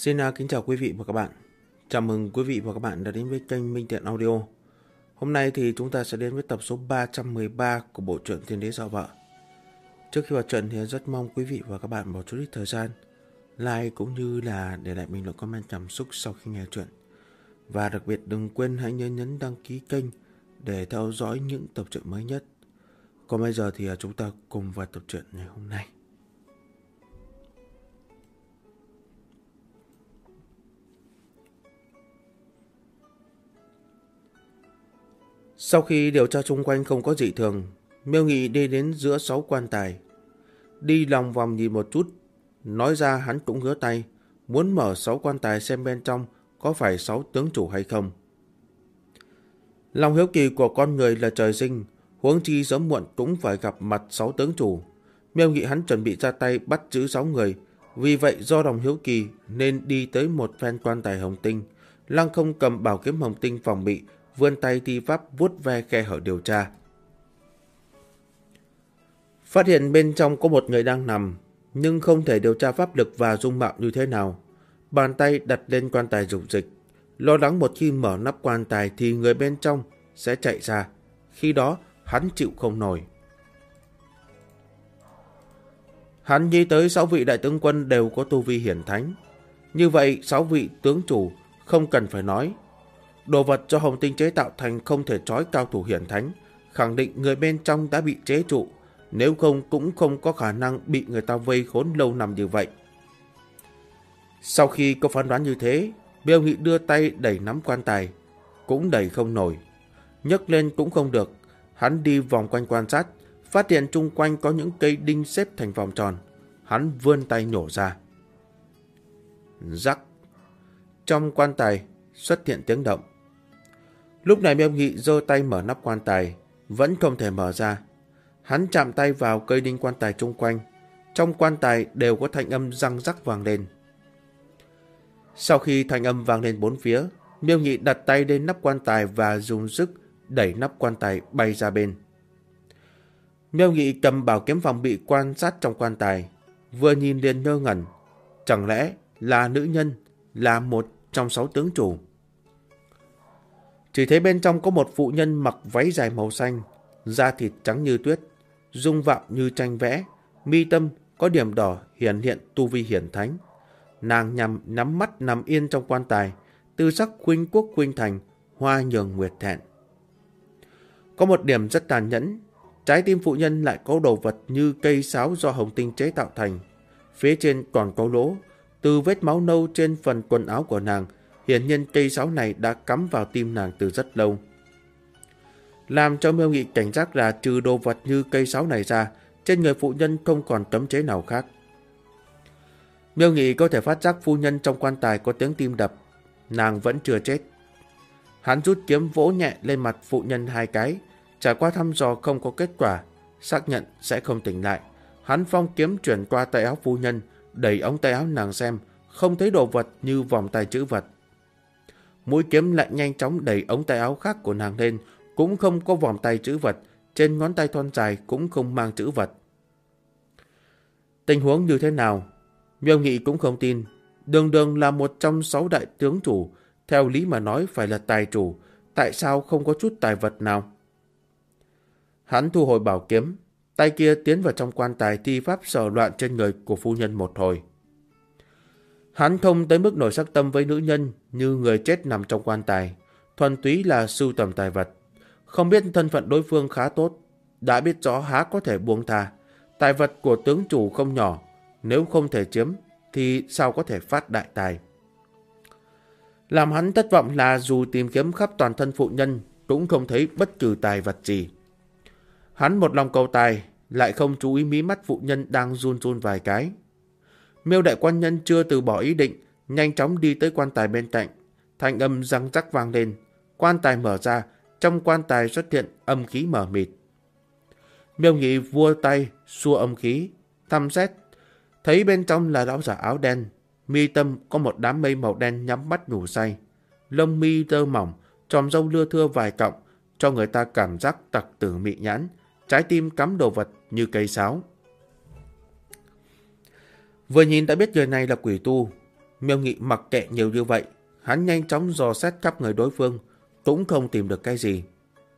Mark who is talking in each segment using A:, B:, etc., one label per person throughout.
A: Xin kính chào quý vị và các bạn. Chào mừng quý vị và các bạn đã đến với kênh Minh Thiện Audio. Hôm nay thì chúng ta sẽ đến với tập số 313 của bộ truyện Thiên Đế Dạo Vợ. Trước khi vào trận thì rất mong quý vị và các bạn bỏ chút ít thời gian like cũng như là để lại bình luận comment cảm xúc sau khi nghe truyện. Và đặc biệt đừng quên hãy nhấn đăng ký kênh để theo dõi những tập truyện mới nhất. Còn bây giờ thì chúng ta cùng vào tập truyện ngày hôm nay. Sau khi điều tra xung quanh không có dị thường, Miêu Nghị đi đến giữa 6 quan tài. Đi lòng vòng nhìn một chút, nói ra hắn cũng ngứa tay, muốn mở 6 quan tài xem bên trong có phải 6 tướng chủ hay không. Lòng hiếu kỳ của con người là trời sinh, huống chi sớm muộn cũng phải gặp mặt 6 tướng chủ. Miêu Nghị hắn chuẩn bị ra tay bắt giữ 6 người, vì vậy do lòng hiếu kỳ nên đi tới một phen quan tài hồng tinh. Lăng Không cầm bảo kiếm hồng tinh phòng bị, vươn tay thi pháp vuốt ve khe hở điều tra. Phát hiện bên trong có một người đang nằm, nhưng không thể điều tra pháp lực và dung mạo như thế nào. Bàn tay đặt lên quan tài dục dịch, lo lắng một khi mở nắp quan tài thì người bên trong sẽ chạy ra. Khi đó hắn chịu không nổi. Hắn nghĩ tới 6 vị đại tướng quân đều có tu vi hiển thánh. Như vậy 6 vị tướng chủ không cần phải nói. Đồ vật do hồng tinh chế tạo thành không thể trói cao thủ hiển thánh, khẳng định người bên trong đã bị chế trụ, nếu không cũng không có khả năng bị người ta vây khốn lâu năm như vậy. Sau khi có phán đoán như thế, Miêu Nghị đưa tay đẩy nắm quan tài, cũng đẩy không nổi, nhấc lên cũng không được. Hắn đi vòng quanh quan sát, phát hiện chung quanh có những cây đinh xếp thành vòng tròn. Hắn vươn tay nhổ ra. Rắc. Trong quan tài xuất hiện tiếng động. Lúc này Miêu Nghị giơ tay mở nắp quan tài, vẫn không thể mở ra. Hắn chạm tay vào cây đinh quan tài chung quanh, trong quan tài đều có thanh âm răng rắc vang lên. Sau khi thanh âm vang lên bốn phía, Miêu Nghị đặt tay lên nắp quan tài và dùng sức đẩy nắp quan tài bay ra bên. Miêu Nghị cầm bảo kiếm phòng bị quan sát trong quan tài, vừa nhìn liền ngơ ngẩn. Chẳng lẽ là nữ nhân, là một trong 6 tướng chủ? Chỉ thấy bên trong có một phụ nhân mặc váy dài màu xanh, da thịt trắng như tuyết, dung mạo như tranh vẽ, mi tâm có điểm đỏ hiển hiện tu vi hiển thánh. Nàng nhắm mắt nằm yên trong quan tài, tư sắc khuynh quốc khuynh thành, hoa nhường nguyệt thẹn. Có một điểm rất tàn nhẫn, trái tim phụ nhân lại có đồ vật như cây sáo do hồng tinh chế tạo thành. Phía trên còn có lỗ, từ vết máu nâu trên phần quần áo của nàng, hiển nhiên cây sáo này đã cắm vào tim nàng từ rất lâu. Làm cho Miêu Nghị cảnh giác là trừ đồ vật như cây sáo này ra, trên người phụ nhân không còn cấm chế nào khác. Miêu Nghị có thể phát giác phu nhân trong quan tài có tiếng tim đập, nàng vẫn chưa chết. Hắn rút kiếm vỗ nhẹ lên mặt phụ nhân 2 cái, trải qua thăm dò không có kết quả, xác nhận sẽ không tỉnh lại. Hắn phong kiếm chuyển qua tay áo phu nhân, đẩy ống tay áo nàng xem, không thấy đồ vật như vòng tay chữ vật. Mũi kiếm lại nhanh chóng đẩy ống tay áo khác của nàng lên, cũng không có vòng tay chữ vật, trên ngón tay thon dài cũng không mang chữ vật. Tình huống như thế nào? Miêu Nghị cũng không tin. Đường Đường là một trong 6 đại tướng chủ, theo lý mà nói phải là tài chủ, tại sao không có chút tài vật nào? Hắn thu hồi bảo kiếm, tay kia tiến vào trong quan tài thi pháp sờ loạn trên người của phu nhân một hồi. Hắn không tới mức nổi sắc tâm với nữ nhân như người chết nằm trong quan tài, thuần túy là sưu tầm tài vật. Không biết thân phận đối phương khá tốt, đã biết rõ há có thể buông tha. Tài vật của tướng chủ không nhỏ, nếu không thể chiếm thì sao có thể phát đại tài. Làm hắn thất vọng là dù tìm kiếm khắp toàn thân phụ nhân cũng không thấy bất cứ tài vật gì. Hắn một lòng cầu tài, lại không chú ý mí mắt phụ nhân đang run run vài cái. Miêu đại quan nhân chưa từ bỏ ý định, nhanh chóng đi tới quan tài bên cạnh. Thanh âm răng rắc vang lên, quan tài mở ra, trong quan tài xuất hiện âm khí mờ mịt. Miêu Nghị vua tay xua âm khí, thăm xét, thấy bên trong là lão giả áo đen, mi tâm có một đám mây màu đen nhắm mắt ngủ say, lông mi tơ mỏng, chòm râu lưa thưa vài cọng, cho người ta cảm giác tặc tử mị nhãn, trái tim cắm đồ vật như cây sáo. Vừa nhìn đã biết người này là quỷ tu. Miêu Nghị mặc kệ nhiều như vậy, hắn nhanh chóng dò xét khắp người đối phương, cũng không tìm được cái gì.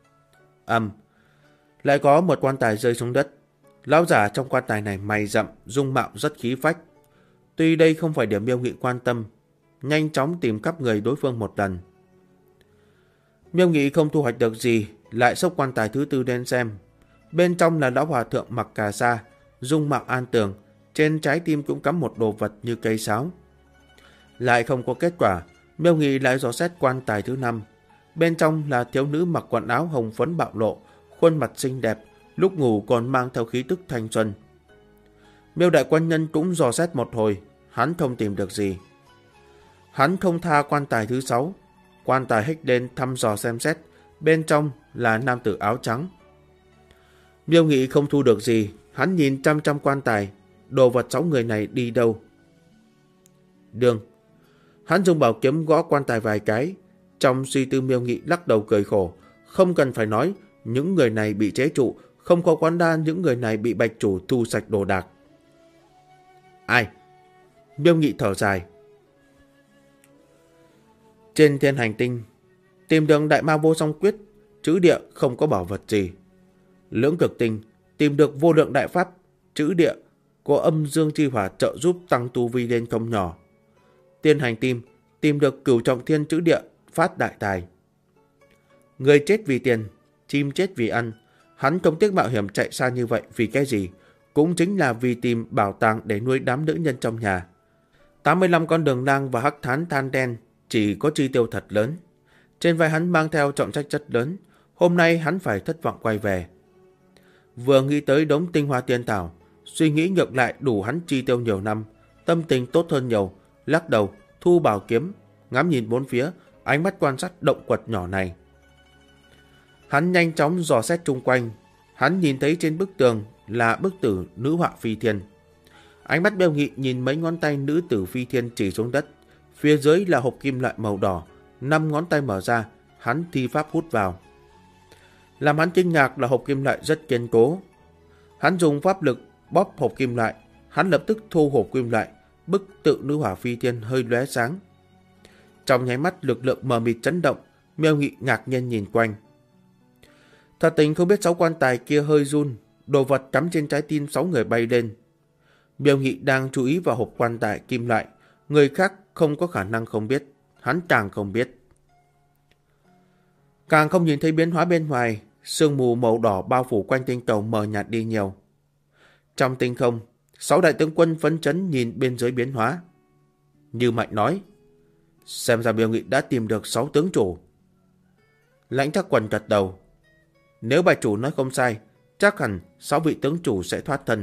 A: Lại có một quan tài rơi xuống đất. Lão giả trong quan tài này mày rậm, dung mạo rất khí phách. Tuy đây không phải điểm Miêu Nghị quan tâm, nhanh chóng tìm khắp người đối phương một lần. Miêu Nghị không thu hoạch được gì, lại xốc quan tài thứ tư lên xem. Bên trong là lão hòa thượng mặc cà sa, dung mạo an tường, trên trái tim cũng cắm một đồ vật như cây sáo. Lại không có kết quả, Miêu Nghị lại dò xét quan tài thứ 5. Bên trong là thiếu nữ mặc quần áo hồng phấn bạo lộ, khuôn mặt xinh đẹp, lúc ngủ còn mang theo khí tức thanh xuân. Miêu đại quan nhân cũng dò xét một hồi, hắn không tìm được gì. Hắn không tha quan tài thứ 6. Quan tài hích lên thăm dò xem xét, bên trong là nam tử áo trắng. Miêu Nghị không thu được gì, hắn nhìn chăm chăm quan tài, đồ vật 6 người này đi đâu. Đường. Hắn dùng bảo kiếm gõ quan tài vài cái. Trong suy tư Miêu Nghị lắc đầu cười khổ. Không cần phải nói, những người này bị chế trụ, không có quán đa những người này bị bạch chủ thu sạch đồ đạc. Ai? Miêu Nghị thở dài. Trên thiên hành tinh, tìm được đại ma vô song quyết, trữ địa không có bảo vật gì. Lưỡng cực tinh, tìm được vô lượng đại pháp, trữ địa có âm dương chi hỏa trợ giúp tăng tu vi lên không nhỏ. Tiên hành tim, tìm được cửu trọng thiên trữ địa, phát đại tài. Người chết vì tiền, chim chết vì ăn. Hắn không tiếc mạo hiểm chạy xa như vậy vì cái gì? Cũng chính là vì tìm bảo tàng để nuôi đám nữ nhân trong nhà. 85 con đường lang và hắc thán than đen chỉ có chi tiêu thật lớn. Trên vai hắn mang theo trọng trách rất lớn. Hôm nay hắn phải thất vọng quay về. Vừa nghĩ tới đống tinh hoa tiên thảo, suy nghĩ ngược lại đủ hắn chi tiêu nhiều năm, tâm tình tốt hơn nhiều, lắc đầu, thu bảo kiếm, ngắm nhìn bốn phía, ánh mắt quan sát động quật nhỏ này. Hắn nhanh chóng dò xét chung quanh, hắn nhìn thấy trên bức tường là bức tử nữ họa phi thiên. Ánh mắt Miêu Nghị nhìn mấy ngón tay nữ tử phi thiên chỉ xuống đất, phía dưới là hộp kim loại màu đỏ, 5 ngón tay mở ra, hắn thi pháp hút vào. Làm hắn kinh ngạc là hộp kim loại rất kiên cố. Hắn dùng pháp lực bóp hộp kim loại, hắn lập tức thu hộp kim loại, bức tự nữ hỏa phi thiên hơi lóe sáng. Trong nháy mắt lực lượng mờ mịt chấn động, Miêu Nghị ngạc nhiên nhìn quanh. Thật tình không biết 6 quan tài kia hơi run, đồ vật cắm trên trái tim 6 người bay lên. Miêu Nghị đang chú ý vào hộp quan tài kim loại, người khác không có khả năng không biết, hắn càng không biết. Càng không nhìn thấy biến hóa bên ngoài, sương mù màu đỏ bao phủ quanh tinh cầu mờ nhạt đi nhiều. Trong tinh không, 6 đại tướng quân phấn chấn nhìn bên dưới biến hóa. Như Mạnh nói, xem ra Miêu Nghị đã tìm được 6 tướng chủ. Lãnh Thác Quần gật đầu. Nếu bạch chủ nói không sai, chắc hẳn 6 vị tướng chủ sẽ thoát thân.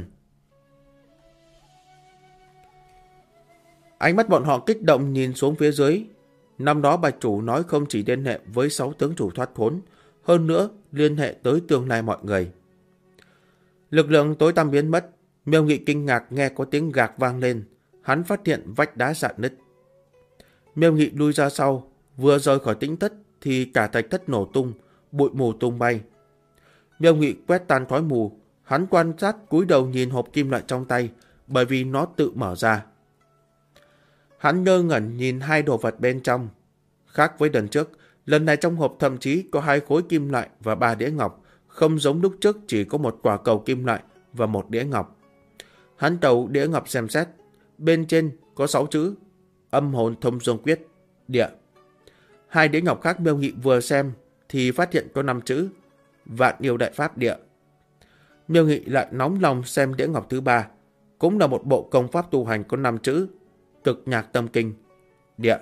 A: Ánh mắt bọn họ kích động nhìn xuống phía dưới. Năm đó bạch chủ nói không chỉ liên hệ với 6 tướng chủ thoát khốn, hơn nữa liên hệ tới tương lai mọi người. Lực lượng tối tăm biến mất, Miêu Nghị kinh ngạc nghe có tiếng gạc vang lên, hắn phát hiện vách đá rạn nứt. Miêu Nghị lui ra sau, vừa rời khỏi tĩnh thất thì cả thạch thất nổ tung, bụi mù tung bay. Miêu Nghị quét tan khói mù, hắn quan sát cúi đầu nhìn hộp kim loại trong tay, bởi vì nó tự mở ra. Hắn ngơ ngẩn nhìn 2 đồ vật bên trong. Khác với lần trước, lần này trong hộp thậm chí có 2 khối kim loại và 3 đĩa ngọc, không giống lúc trước chỉ có một quả cầu kim loại và 1 đĩa ngọc. Hắn cầu đĩa ngọc xem xét, bên trên có 6 chữ: Âm hồn thông dương quyết, địa. 2 đĩa ngọc khác Miêu Nghị vừa xem thì phát hiện có 5 chữ: Vạn yêu đại pháp địa. Miêu Nghị lại nóng lòng xem đĩa ngọc thứ 3, cũng là một bộ công pháp tu hành có 5 chữ: Cực nhạc tâm kinh, địa.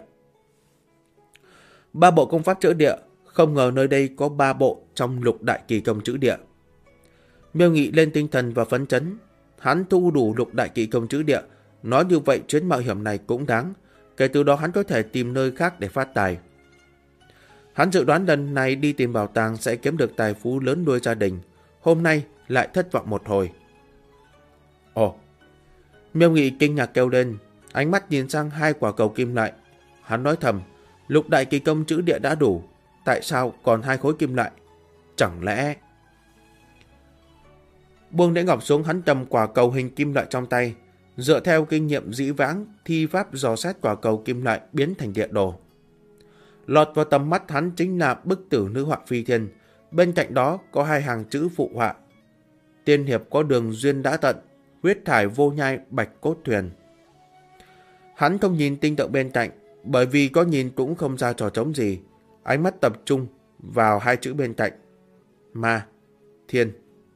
A: 3 bộ công pháp chữ địa, không ngờ nơi đây có 3 bộ trong lục đại kỳ công chữ địa. Miêu Nghị lên tinh thần và phấn chấn, hắn thu đủ lục đại kỳ công chữ địa, nói như vậy chuyến mạo hiểm này cũng đáng, kể từ đó hắn có thể tìm nơi khác để phát tài. Hắn dự đoán lần này đi tìm bảo tàng sẽ kiếm được tài phú lớn nuôi gia đình, hôm nay lại thất vọng một hồi. Ồ! Miêu Nghị kinh ngạc kêu lên, ánh mắt nhìn sang 2 quả cầu kim loại. Hắn nói thầm, lục đại kỳ công chữ địa đã đủ, tại sao còn 2 khối kim loại? Chẳng lẽ... Buông đĩa ngọc xuống, hắn cầm quả cầu hình kim loại trong tay, Dựa theo kinh nghiệm dĩ vãng, thi pháp dò xét quả cầu kim loại biến thành địa đồ. Lọt vào tầm mắt hắn chính là bức tử nữ họa phi thiên. Bên cạnh đó có hai hàng chữ phụ họa: tiên hiệp có đường duyên đã tận, huyết thải vô nhai bạch cốt thuyền. Hắn không nhìn tinh tượng bên cạnh, bởi vì có nhìn cũng không ra trò trống gì. Ánh mắt tập trung vào hai chữ bên cạnh: ma, thiên.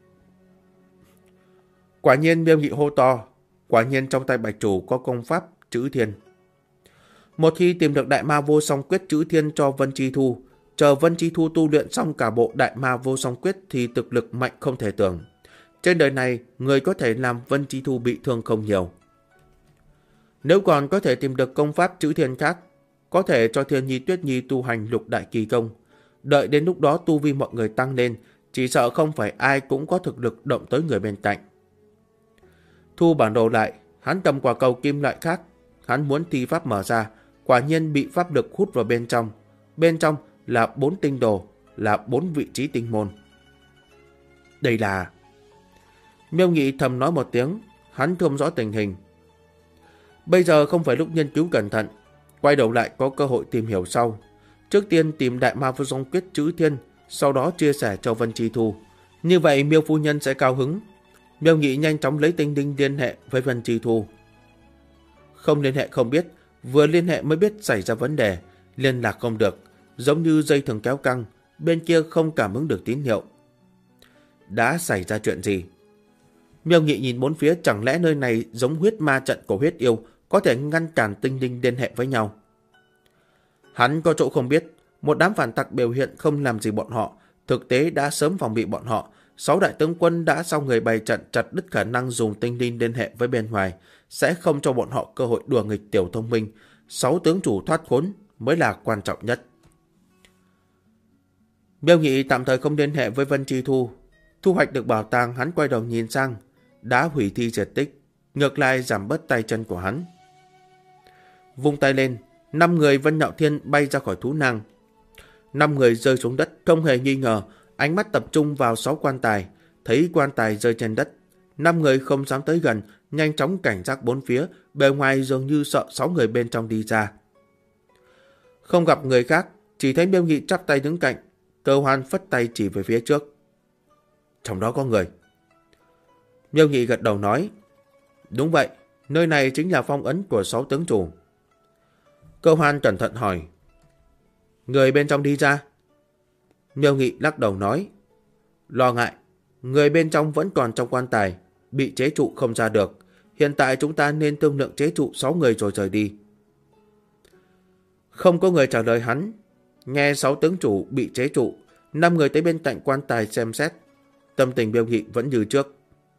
A: Quả nhiên Miêu Nghị hô to, quả nhiên trong tay bạch chủ có công pháp chữ thiên. Một khi tìm được đại ma vô song quyết chữ thiên cho Vân Chi Thu, chờ Vân Chi Thu tu luyện xong cả bộ đại ma vô song quyết thì thực lực mạnh không thể tưởng. Trên đời này, người có thể làm Vân Chi Thu bị thương không nhiều. Nếu còn có thể tìm được công pháp chữ thiên khác, có thể cho Thiên Nhi Tuyết Nhi tu hành lục đại kỳ công. Đợi đến lúc đó tu vi mọi người tăng lên, chỉ sợ không phải ai cũng có thực lực động tới người bên cạnh. Thu bản đồ lại, hắn cầm quả cầu kim loại khác, hắn muốn thi pháp mở ra, quả nhiên bị pháp lực hút vào bên trong. Bên trong là 4 tinh đồ, là 4 vị trí tinh môn. Đây là... Miêu Nghị thầm nói một tiếng, hắn không rõ tình hình. Bây giờ không phải lúc nghiên cứu cẩn thận, quay đầu lại có cơ hội tìm hiểu sau. Trước tiên tìm đại ma vô song quyết chữ thiên, sau đó chia sẻ cho Vân Chi Thu. Như vậy Miêu phu nhân sẽ cao hứng. Miêu Nghị nhanh chóng lấy tinh đinh liên hệ với Vân Chi Thu. Không liên hệ không biết, vừa liên hệ mới biết xảy ra vấn đề, liên lạc không được, giống như dây thừng kéo căng, bên kia không cảm ứng được tín hiệu. Đã xảy ra chuyện gì? Miêu Nghị nhìn bốn phía, chẳng lẽ nơi này giống huyết ma trận của huyết yêu, có thể ngăn cản tinh linh liên hệ với nhau? Hắn có chỗ không biết, một đám phản tặc biểu hiện không làm gì bọn họ, thực tế đã sớm phòng bị bọn họ. 6 đại tướng quân đã sau người bày trận chặt đứt khả năng dùng tinh linh liên hệ với bên ngoài, sẽ không cho bọn họ cơ hội đùa nghịch tiểu thông minh. 6 tướng chủ thoát khốn mới là quan trọng nhất. Miêu Nghị tạm thời không liên hệ với Vân Chi Thu. Thu hoạch được bảo tàng, hắn quay đầu nhìn sang, đã hủy thi diệt tích, ngược lại giảm bớt tay chân của hắn. Vung tay lên, 5 người Vân Nhạo Thiên bay ra khỏi thú nang. 5 người rơi xuống đất, không hề nghi ngờ, ánh mắt tập trung vào 6 quan tài, thấy quan tài rơi trên đất. 5 người không dám tới gần, nhanh chóng cảnh giác bốn phía, bề ngoài dường như sợ 6 người bên trong đi ra. Không gặp người khác, chỉ thấy Miêu Nghị chắp tay đứng cạnh, Cơ Hoan phất tay chỉ về phía trước. Trong đó có người. Miêu Nghị gật đầu nói, đúng vậy, nơi này chính là phong ấn của 6 tướng chủ. Cơ Hoan cẩn thận hỏi, người bên trong đi ra? Miêu Nghị lắc đầu nói, lo ngại, người bên trong vẫn còn trong quan tài, bị chế trụ không ra được. Hiện tại chúng ta nên thương lượng chế trụ 6 người rồi rời đi. Không có người trả lời hắn. Nghe 6 tướng chủ bị chế trụ, 5 người tới bên cạnh quan tài xem xét. Tâm tình Miêu Nghị vẫn như trước.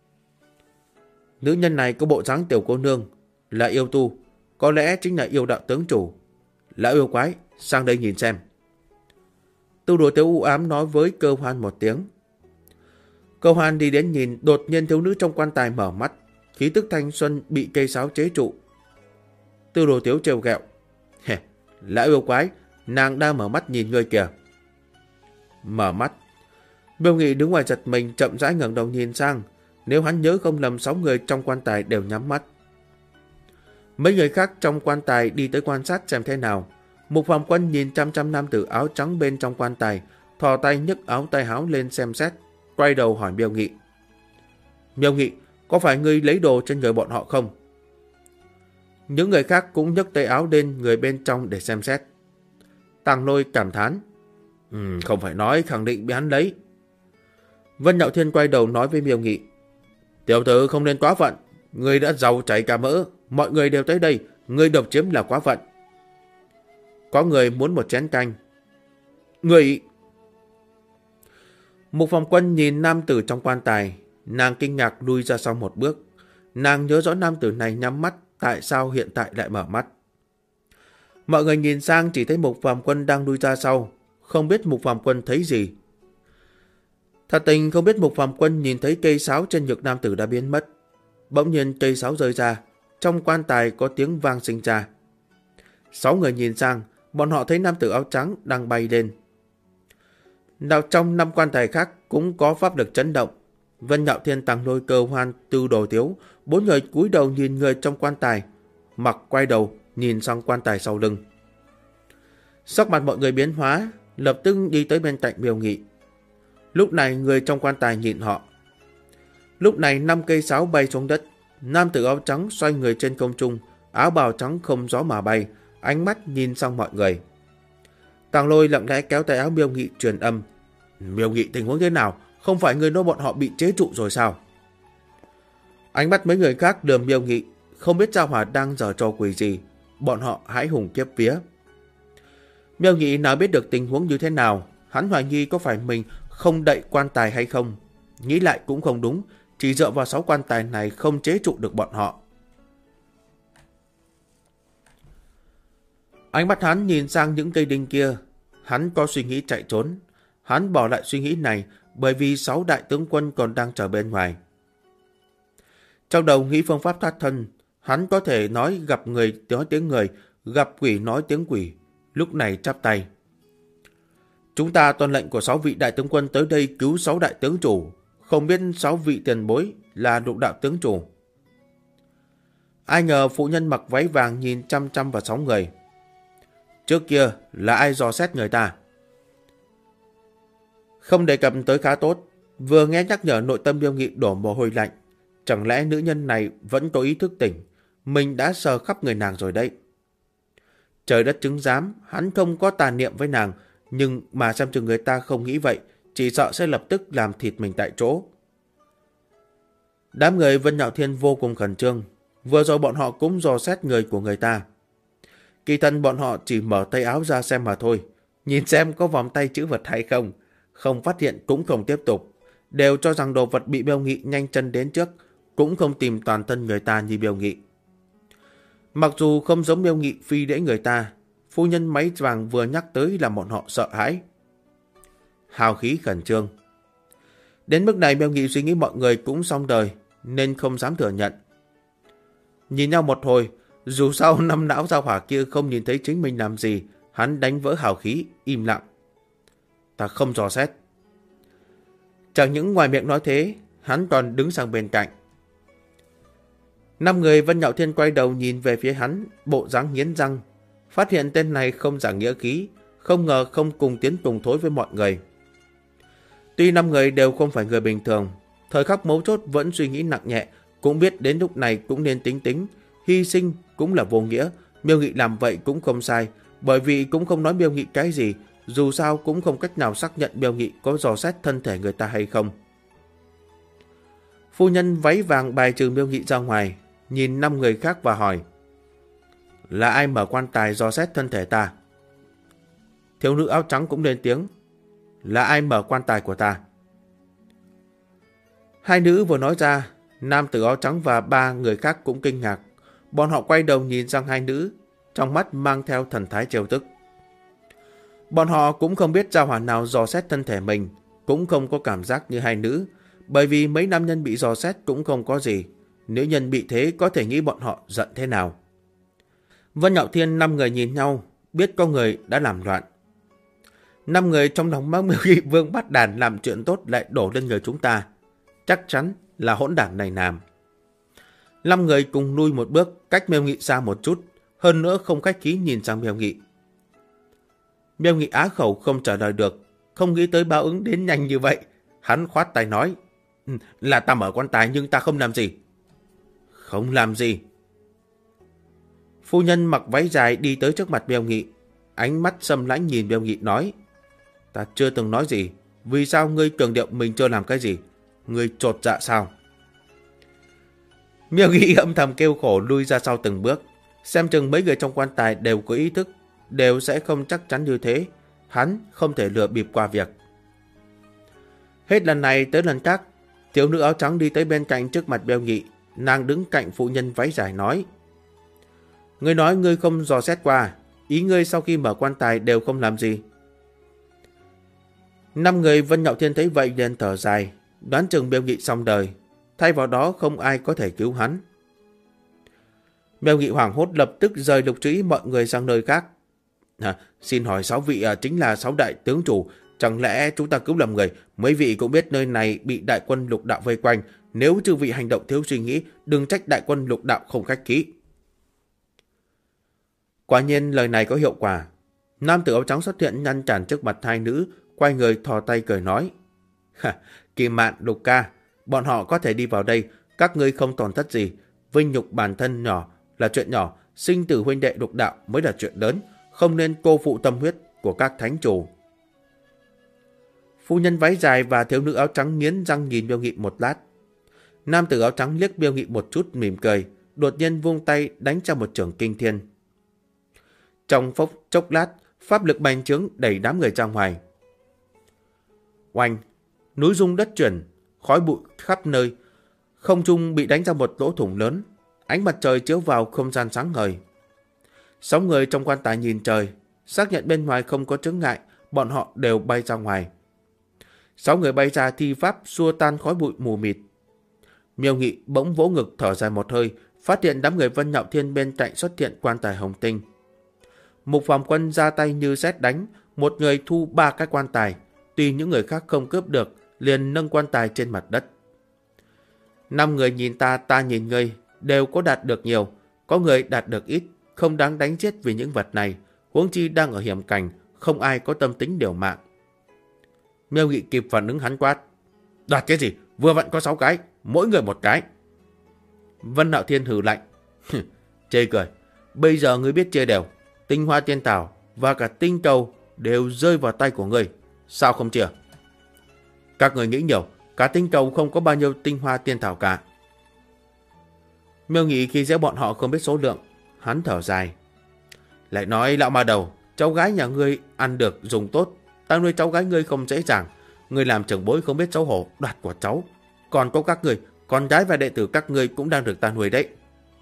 A: Nữ nhân này có bộ dáng tiểu cô nương, là yêu tu, có lẽ chính là yêu đạo tướng chủ. Lão yêu quái, sang đây nhìn xem. Tu đồ tiểu u ám nói với Cơ Hoan một tiếng. Cơ Hoan đi đến nhìn, đột nhiên thiếu nữ trong quan tài mở mắt, khí tức thanh xuân bị cây sáo chế trụ. Tu đồ tiểu trêu ghẹo, lão yêu quái, nàng đang mở mắt nhìn ngươi kìa. Mở mắt. Miêu Nghị đứng ngoài giật mình, chậm rãi ngẩng đầu nhìn sang. Nếu hắn nhớ không lầm, 6 người trong quan tài đều nhắm mắt. Mấy người khác trong quan tài đi tới quan sát xem thế nào. Mục Phạm Quân nhìn chăm nam tử áo trắng bên trong quan tài, thò tay nhấc áo tay áo lên xem xét, quay đầu hỏi Miêu Nghị. Miêu Nghị, có phải ngươi lấy đồ trên người bọn họ không? Những người khác cũng nhấc tay áo lên người bên trong để xem xét. Tàng Lôi cảm thán, không phải nói, khẳng định bị hắn lấy. Vân Nhạo Thiên quay đầu nói với Miêu Nghị, tiểu tử không nên quá phận, ngươi đã giàu chảy cả mỡ, mọi người đều tới đây, ngươi độc chiếm là quá phận. Có người muốn một chén canh. Người... Mục Phạm Quân nhìn nam tử trong quan tài, nàng kinh ngạc lui ra sau một bước. Nàng nhớ rõ nam tử này nhắm mắt, tại sao hiện tại lại mở mắt. Mọi người nhìn sang chỉ thấy Mục Phạm Quân đang lui ra sau, không biết Mục Phạm Quân thấy gì. Thật tình không biết Mục Phạm Quân nhìn thấy cây sáo trên ngực nam tử đã biến mất. Bỗng nhiên cây sáo rơi ra, trong quan tài có tiếng vang sinh ra. 6 người nhìn sang, bọn họ thấy nam tử áo trắng đang bay lên. Nào trong 5 quan tài khác cũng có pháp lực chấn động. Vân Nhạo Thiên, Tàng Lôi, Cơ Hoan, Tư Đồ Tiếu, 4 người cúi đầu nhìn người trong quan tài, Mặc quay đầu nhìn sang quan tài sau lưng. Sắc mặt mọi người biến hóa, lập tức đi tới bên cạnh Miêu Nghị. Lúc này người trong quan tài nhìn họ. Lúc này 5 cây sáo bay xuống đất, nam tử áo trắng xoay người trên không trung, áo bào trắng không gió mà bay, ánh mắt nhìn sang mọi người. Tàng Lôi lặng lẽ kéo tay áo Miêu Nghị truyền âm. Miêu Nghị, tình huống thế nào? Không phải người nói bọn họ bị chế trụ rồi sao? Ánh mắt mấy người khác lườm Miêu Nghị, không biết Gia Hỏa đang giở trò quỷ gì. Bọn họ hãi hùng kiếp vía. Miêu Nghị nào biết được tình huống như thế nào. Hắn hoài nghi có phải mình không đậy quan tài hay không. Nghĩ lại cũng không đúng, chỉ dựa vào 6 quan tài này không chế trụ được bọn họ. Ánh mắt hắn nhìn sang những cây đinh kia. Hắn có suy nghĩ chạy trốn. Hắn bỏ lại suy nghĩ này bởi vì 6 đại tướng quân còn đang chờ bên ngoài. Trong đầu nghĩ phương pháp thoát thân, hắn có thể nói gặp người nói tiếng người, gặp quỷ nói tiếng quỷ. Lúc này chắp tay. Chúng ta tuân lệnh của 6 vị đại tướng quân tới đây cứu 6 đại tướng chủ. Không biết 6 vị tiền bối là lục đạo tướng chủ. Ai ngờ phụ nhân mặc váy vàng nhìn chăm chăm vào 6 người. Trước kia là ai dò xét người ta? Không đề cập tới khá tốt. Vừa nghe nhắc nhở nội tâm Miêu Nghị đổ mồ hôi lạnh. Chẳng lẽ nữ nhân này vẫn có ý thức tỉnh? Mình đã sờ khắp người nàng rồi đấy. Trời đất chứng giám, hắn không có tà niệm với nàng, nhưng mà xem chừng người ta không nghĩ vậy, chỉ sợ sẽ lập tức làm thịt mình tại chỗ. Đám người Vân Nhạo Thiên vô cùng khẩn trương. Vừa rồi bọn họ cũng dò xét người của người ta. Kỳ thật bọn họ chỉ mở tay áo ra xem mà thôi, nhìn xem có vòng tay chữ vật hay không. Không phát hiện cũng không tiếp tục, đều cho rằng đồ vật bị Miêu Nghị nhanh chân đến trước, cũng không tìm toàn thân người ta như Miêu Nghị. Mặc dù không giống Miêu Nghị phi đễ người ta, phu nhân máy vàng vừa nhắc tới là bọn họ sợ hãi. Hào khí khẩn trương. Đến mức này Miêu Nghị suy nghĩ mọi người cũng xong đời, nên không dám thừa nhận. Nhìn nhau một hồi, dù sao 5 não Gia Hỏa kia không nhìn thấy chính mình làm gì, hắn đánh vỡ hào khí, im lặng. Ta không dò xét. Chẳng những ngoài miệng nói thế, hắn còn đứng sang bên cạnh. 5 người Vân Nhạo Thiên quay đầu nhìn về phía hắn, bộ dáng nghiến răng. Phát hiện tên này không giảng nghĩa khí, không ngờ không cùng tiến cùng thối với mọi người. Tuy 5 người đều không phải người bình thường, thời khắc mấu chốt vẫn suy nghĩ nặng nhẹ, cũng biết đến lúc này cũng nên tính tính, hy sinh cũng là vô nghĩa. Miêu Nghị làm vậy cũng không sai, bởi vì cũng không nói Miêu Nghị cái gì, dù sao cũng không cách nào xác nhận Miêu Nghị có dò xét thân thể người ta hay không. Phu nhân váy vàng bài trừ Miêu Nghị ra ngoài, nhìn 5 người khác và hỏi. Là ai mở quan tài dò xét thân thể ta? Thiếu nữ áo trắng cũng lên tiếng. Là ai mở quan tài của ta? Hai nữ vừa nói ra, nam tử áo trắng và 3 người khác cũng kinh ngạc. Bọn họ quay đầu nhìn sang hai nữ, trong mắt mang theo thần thái trêu tức. Bọn họ cũng không biết Gia Hỏa nào dò xét thân thể mình, cũng không có cảm giác như hai nữ, bởi vì mấy nam nhân bị dò xét cũng không có gì. Nữ nhân bị thế có thể nghĩ bọn họ giận thế nào. Vân Nhạo Thiên 5 người nhìn nhau, biết có người đã làm loạn. 5 người trong lòng mang Miêu Nghị Vương bắt đàn làm chuyện tốt lại đổ lên người chúng ta. Chắc chắn là hỗn đản này làm. 5 người cùng lui một bước, cách Miêu Nghị xa một chút, hơn nữa không khách khí nhìn sang Miêu Nghị. Miêu Nghị á khẩu không trả lời được, không nghĩ tới báo ứng đến nhanh như vậy. Hắn khoát tay nói, là ta mở quan tài nhưng ta không làm gì. Không làm gì. Phu nhân mặc váy dài đi tới trước mặt Miêu Nghị, ánh mắt sâm lãnh nhìn Miêu Nghị nói, ta chưa từng nói gì, vì sao ngươi cường điệu mình chưa làm cái gì? Ngươi chột dạ sao? Miêu Nghị âm thầm kêu khổ lui ra sau từng bước, xem chừng mấy người trong quan tài đều có ý thức, đều sẽ không chắc chắn như thế, hắn không thể lừa bịp qua việc. Hết lần này tới lần khác, thiếu nữ áo trắng đi tới bên cạnh trước mặt Miêu Nghị, nàng đứng cạnh phụ nhân váy dài nói, ngươi nói ngươi không dò xét qua, ý ngươi sau khi mở quan tài đều không làm gì. 5 người Vân Nhạo Thiên thấy vậy liền thở dài, đoán chừng Miêu Nghị xong đời, thay vào đó không ai có thể cứu hắn. Miêu Nghị hoảng hốt lập tức rời lục chú ý mọi người sang nơi khác. Xin hỏi 6 vị chính là 6 đại tướng chủ, Chẳng lẽ chúng ta cứu lầm người? Mấy vị cũng biết nơi này bị đại quân Lục Đạo vây quanh. Nếu chư vị hành động thiếu suy nghĩ, đừng trách đại quân Lục Đạo không khách khí. Quả nhiên lời này có hiệu quả. Nam tử áo trắng xuất hiện ngăn cản trước mặt hai nữ, quay người thò tay cười nói. Kỳ Mạn, Lục ca, bọn họ có thể đi vào đây, các ngươi không tổn thất gì. Vinh nhục bản thân nhỏ là chuyện nhỏ, sinh tử huynh đệ Lục Đạo mới là chuyện lớn, không nên cô phụ tâm huyết của các thánh chủ. Phu nhân váy dài và thiếu nữ áo trắng nghiến răng nhìn Miêu Nghị một lát. Nam tử áo trắng liếc Miêu Nghị một chút mỉm cười, đột nhiên vung tay đánh ra một chưởng kinh thiên. Trong chốc lát, pháp lực bành trướng đẩy đám người ra ngoài. Oanh, núi rung đất chuyển, khói bụi khắp nơi, không trung bị đánh ra một lỗ thủng lớn, ánh mặt trời chiếu vào không gian sáng ngời. 6 người trong quan tài nhìn trời, xác nhận bên ngoài không có chướng ngại, bọn họ đều bay ra ngoài. 6 người bay ra thi pháp xua tan khói bụi mù mịt. Miêu Nghị bỗng vỗ ngực thở dài một hơi, phát hiện đám người Vân Nhạo Thiên bên cạnh xuất hiện quan tài hồng tinh. Mục Phàm Quân ra tay như sét đánh, một người thu 3 cái quan tài, tuy những người khác không cướp được, liền nâng quan tài trên mặt đất. 5 người nhìn ta, ta nhìn ngươi, đều có đạt được nhiều, có người đạt được ít, không đáng đánh chết vì những vật này, huống chi đang ở hiểm cảnh, không ai có tâm tính liều mạng. Miêu Nghị kịp phản ứng hắn quát. Đoạt cái gì? Vừa vặn có 6 cái, mỗi người một cái. Vân Nạo Thiên hừ lạnh. Chê cười, bây giờ ngươi biết chia đều, tinh hoa tiên thảo và cả tinh cầu đều rơi vào tay của ngươi, sao không chia? Các người nghĩ nhiều, cả tinh cầu không có bao nhiêu tinh hoa tiên thảo cả. Miêu Nghị khi dễ bọn họ không biết số lượng, hắn thở dài. Lại nói lão ma đầu, cháu gái nhà ngươi ăn được dùng tốt, ta nuôi cháu gái ngươi không dễ dàng, ngươi làm trưởng bối không biết xấu hổ đoạt của cháu. Còn có các người, con gái và đệ tử các ngươi cũng đang được ta nuôi đấy.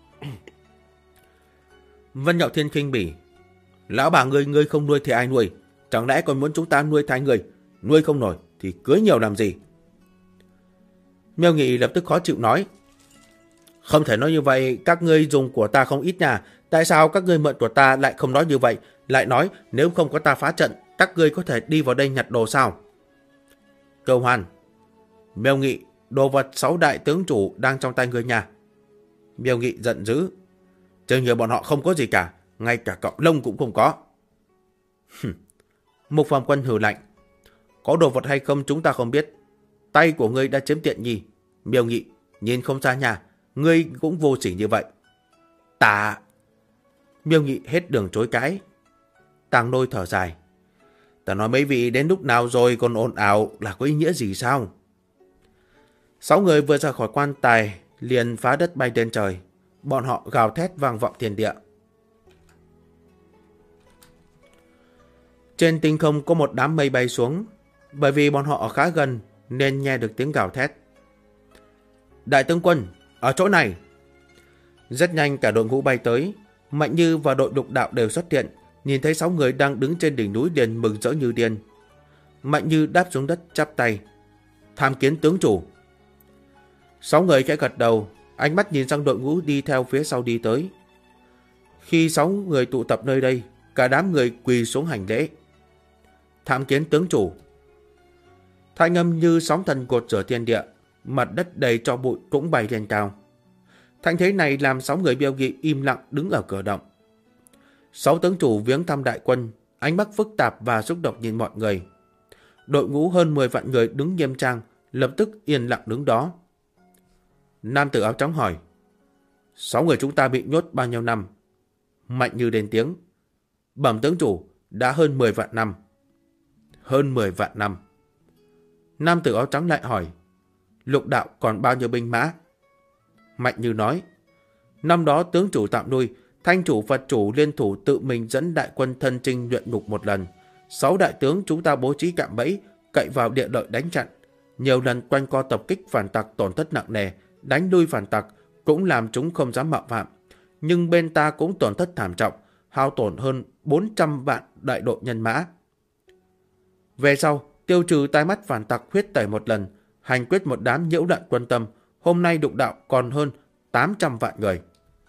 A: Vân Nhạo Thiên khinh bỉ. Lão bà ngươi không nuôi thì ai nuôi? Chẳng lẽ còn muốn chúng ta nuôi thay người? Nuôi không nổi thì cưới nhiều làm gì? Miêu Nghị lập tức khó chịu nói. Không thể nói như vậy, các ngươi dùng của ta không ít nha. Tại sao các ngươi mượn của ta lại không nói như vậy? Lại nói nếu không có ta phá trận, các ngươi có thể đi vào đây nhặt đồ sao? Câu Hoan. Miêu Nghị, đồ vật 6 đại tướng chủ đang trong tay ngươi nha. Miêu Nghị giận dữ. Trên người bọn họ không có gì cả, ngay cả cọng lông cũng không có. Mục Phàm Quân hừ lạnh. Có đồ vật hay không chúng ta không biết. Tay của ngươi đã chiếm tiện nghi. Miêu Nghị, nhìn không ra nha, ngươi cũng vô sỉ như vậy. Ta... Miêu Nghị hết đường chối cãi. Tàng Lôi thở dài. Ta nói mấy vị đến lúc nào rồi còn ồn ào là có ý nghĩa gì sao? 6 người vừa ra khỏi quan tài liền phá đất bay lên trời. Bọn họ gào thét vang vọng thiên địa. Trên tinh không có một đám mây bay xuống. Bởi vì bọn họ ở khá gần nên nghe được tiếng gào thét. Đại tướng quân, ở chỗ này. Rất nhanh cả đội ngũ bay tới. Mạnh Như và đội Lục Đạo đều xuất hiện. Nhìn thấy 6 người đang đứng trên đỉnh núi liền mừng rỡ như điên. Mạnh Như đáp xuống đất chắp tay. Tham kiến tướng chủ. 6 người khẽ gật đầu, ánh mắt nhìn sang đội ngũ đi theo phía sau đi tới. Khi 6 người tụ tập nơi đây, cả đám người quỳ xuống hành lễ. Tham kiến tướng chủ. Thanh âm như sóng thần cột rửa thiên địa, mặt đất đầy tro bụi cũng bay lên cao. Thanh thế này làm 6 người Miêu Nghị im lặng đứng ở cửa động. 6 tướng chủ viếng thăm đại quân, ánh mắt phức tạp và xúc động nhìn mọi người. Đội ngũ hơn 10 vạn người đứng nghiêm trang, lập tức yên lặng đứng đó. Nam tử áo trắng hỏi. 6 người chúng ta bị nhốt bao nhiêu năm? Mạnh Như lên tiếng. Bẩm tướng chủ, đã hơn 10 vạn năm. Hơn 10 vạn năm. Nam tử áo trắng lại hỏi. Lục Đạo còn bao nhiêu binh mã? Mạnh Như nói. Năm đó tướng chủ tạm nuôi, thanh chủ Phật chủ liên thủ tự mình dẫn đại quân thân chinh luyện ngục một lần. 6 đại tướng chúng ta bố trí cạm bẫy, cậy vào địa lợi đánh chặn. Nhiều lần quanh co tập kích phản tặc tổn thất nặng nề, đánh lui phản tặc cũng làm chúng không dám mạo phạm. Nhưng bên ta cũng tổn thất thảm trọng, hao tổn hơn 400 vạn đại đội nhân mã. Về sau, tiêu trừ tai mắt phản tặc huyết tẩy một lần, hành quyết một đám nhiễu loạn quân tâm. Hôm nay Lục Đạo còn hơn 800 vạn người.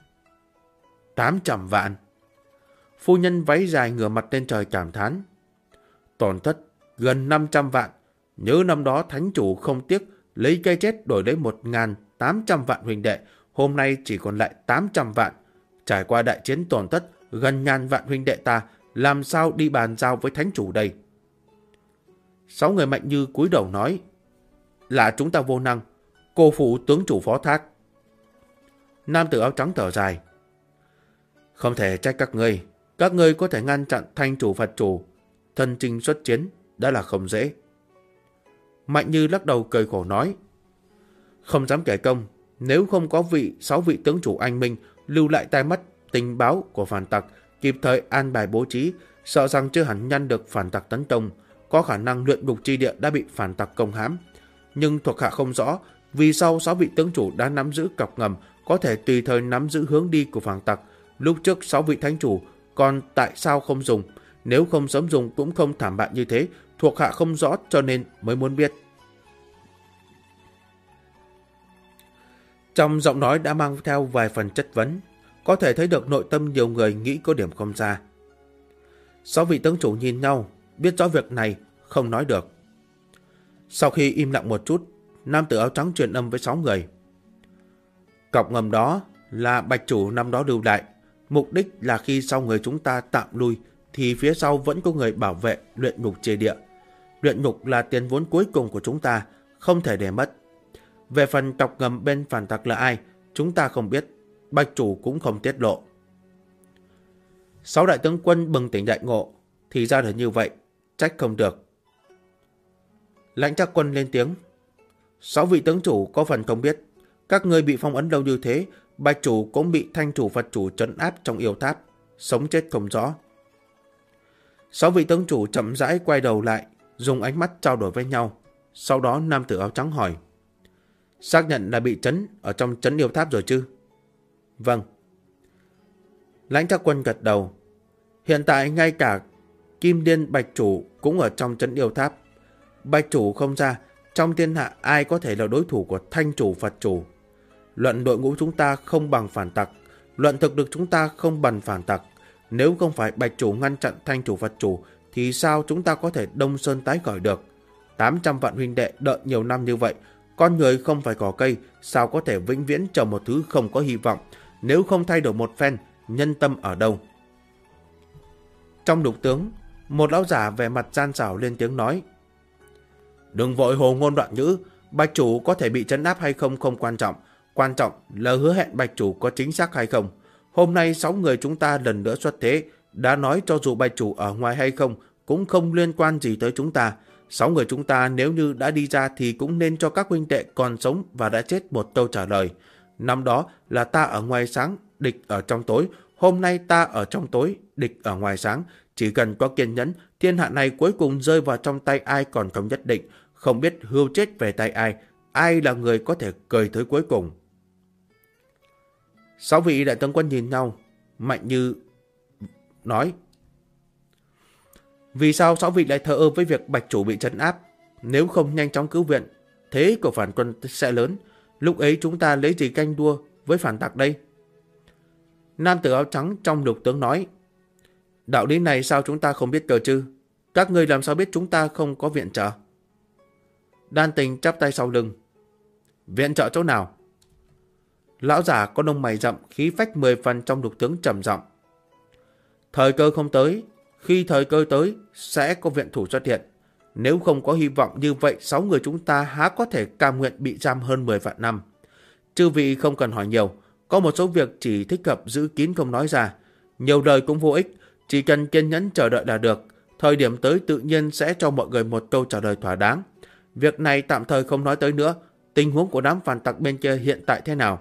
A: 800 vạn. Phu nhân váy dài ngửa mặt lên trời cảm thán. Tổn thất gần 500 vạn. Nhớ năm đó thánh chủ không tiếc lấy cây chết đổi lấy 1.800 vạn huynh đệ, hôm nay chỉ còn lại 800 vạn. Trải qua đại chiến tổn thất gần ngàn vạn huynh đệ ta, làm sao đi bàn giao với thánh chủ đây? 6 người Mạnh Như cúi đầu nói, là chúng ta vô năng, cô phụ tướng chủ phó thác. Nam tử áo trắng thở dài, không thể trách các ngươi có thể ngăn chặn thanh chủ Phật chủ, thân chinh xuất chiến đã là không dễ. Mạnh Như lắc đầu cười khổ nói, không dám kể công, nếu không có 6 vị tướng chủ anh minh lưu lại tai mắt tình báo của phản tặc, kịp thời an bài bố trí, sợ rằng chưa hẳn ngăn được phản tặc tấn công, có khả năng luyện ngục chi địa đã bị phản tặc công hãm. Nhưng thuộc hạ không rõ vì sao 6 vị tướng chủ đã nắm giữ cọc ngầm, có thể tùy thời nắm giữ hướng đi của phản tặc. Lúc trước 6 vị thánh chủ còn tại sao không dùng? Nếu không sớm dùng cũng không thảm bại như thế. Thuộc hạ không rõ cho nên mới muốn biết. Trong giọng nói đã mang theo vài phần chất vấn, có thể thấy được nội tâm nhiều người nghĩ có điểm không ra. 6 vị tướng chủ nhìn nhau, biết rõ việc này, không nói được. Sau khi im lặng một chút, nam tử áo trắng truyền âm với 6 người. Cọc ngầm đó là bạch chủ năm đó lưu lại, mục đích là khi sau người chúng ta tạm lui thì phía sau vẫn có người bảo vệ luyện ngục chi địa. Luyện ngục là tiền vốn cuối cùng của chúng ta, không thể để mất. Về phần cọc ngầm bên phản tặc là ai, chúng ta không biết, bạch chủ cũng không tiết lộ. 6 đại tướng quân bừng tỉnh đại ngộ, thì ra là như vậy, trách không được. Lãnh Trác Quân lên tiếng, 6 vị tướng chủ có phần không biết, các ngươi bị phong ấn lâu như thế, bạch chủ cũng bị thanh chủ Phật chủ trấn áp trong yêu tháp, sống chết không rõ. 6 vị tướng chủ chậm rãi quay đầu lại, dùng ánh mắt trao đổi với nhau. Sau đó nam tử áo trắng hỏi, xác nhận là bị trấn ở trong trấn yêu tháp rồi chứ? Vâng. Lãnh Trác Quân gật đầu. Hiện tại ngay cả Kim Điên bạch chủ cũng ở trong trấn yêu tháp. Bạch chủ không ra, trong thiên hạ ai có thể là đối thủ của thanh chủ Phật chủ? Luận đội ngũ chúng ta không bằng phản tặc, luận thực lực chúng ta không bằng phản tặc. Nếu không phải bạch chủ ngăn chặn thanh chủ Phật chủ thì sao chúng ta có thể đông sơn tái khởi được? 800 vạn huynh đệ đợi nhiều năm như vậy, con người không phải cỏ cây, sao có thể vĩnh viễn trồng một thứ không có hy vọng? Nếu không thay đổi một phen, nhân tâm ở đâu? Trong lục tướng, một lão giả vẻ mặt gian xảo lên tiếng nói, đừng vội hồ ngôn loạn ngữ, bạch chủ có thể bị trấn áp hay không không quan trọng, quan trọng là hứa hẹn bạch chủ có chính xác hay không. Hôm nay 6 người chúng ta lần nữa xuất thế, đã nói cho dù bạch chủ ở ngoài hay không cũng không liên quan gì tới chúng ta. 6 người chúng ta nếu như đã đi ra thì cũng nên cho các huynh đệ còn sống và đã chết một câu trả lời. Năm đó là ta ở ngoài sáng, địch ở trong tối. Hôm nay ta ở trong tối, địch ở ngoài sáng. Chỉ cần có kiên nhẫn, thiên hạ này cuối cùng rơi vào trong tay ai còn không nhất định. Không biết hưu chết về tay ai là người có thể cười tới cuối cùng. 6 vị đại tướng quân nhìn nhau, Mạnh Như nói, vì sao 6 vị lại thờ ơ với việc bạch chủ bị trấn áp? Nếu không nhanh chóng cứu viện, thế của phản quân sẽ lớn. Lúc ấy chúng ta lấy gì canh đua với phản tặc đây? Nam tử áo trắng trong lục tướng nói, đạo lý này sao chúng ta không biết cơ chứ? Các ngươi làm sao biết chúng ta không có viện trợ? Đan Tình chắp tay sau lưng, viện trợ chỗ nào? Lão giả có lông mày rậm, khí phách 10 phần trong lục tướng trầm giọng, thời cơ không tới, khi thời cơ tới sẽ có viện thủ xuất hiện. Nếu không có hy vọng như vậy, 6 người chúng ta há có thể cam nguyện bị giam hơn 10 vạn năm. Chư vị không cần hỏi nhiều, có một số việc chỉ thích hợp giữ kín không nói ra. Nhiều lời cũng vô ích, chỉ cần kiên nhẫn chờ đợi là được. Thời điểm tới tự nhiên sẽ cho mọi người một câu trả lời thỏa đáng. Việc này tạm thời không nói tới nữa. Tình huống của đám phản tặc bên kia hiện tại thế nào?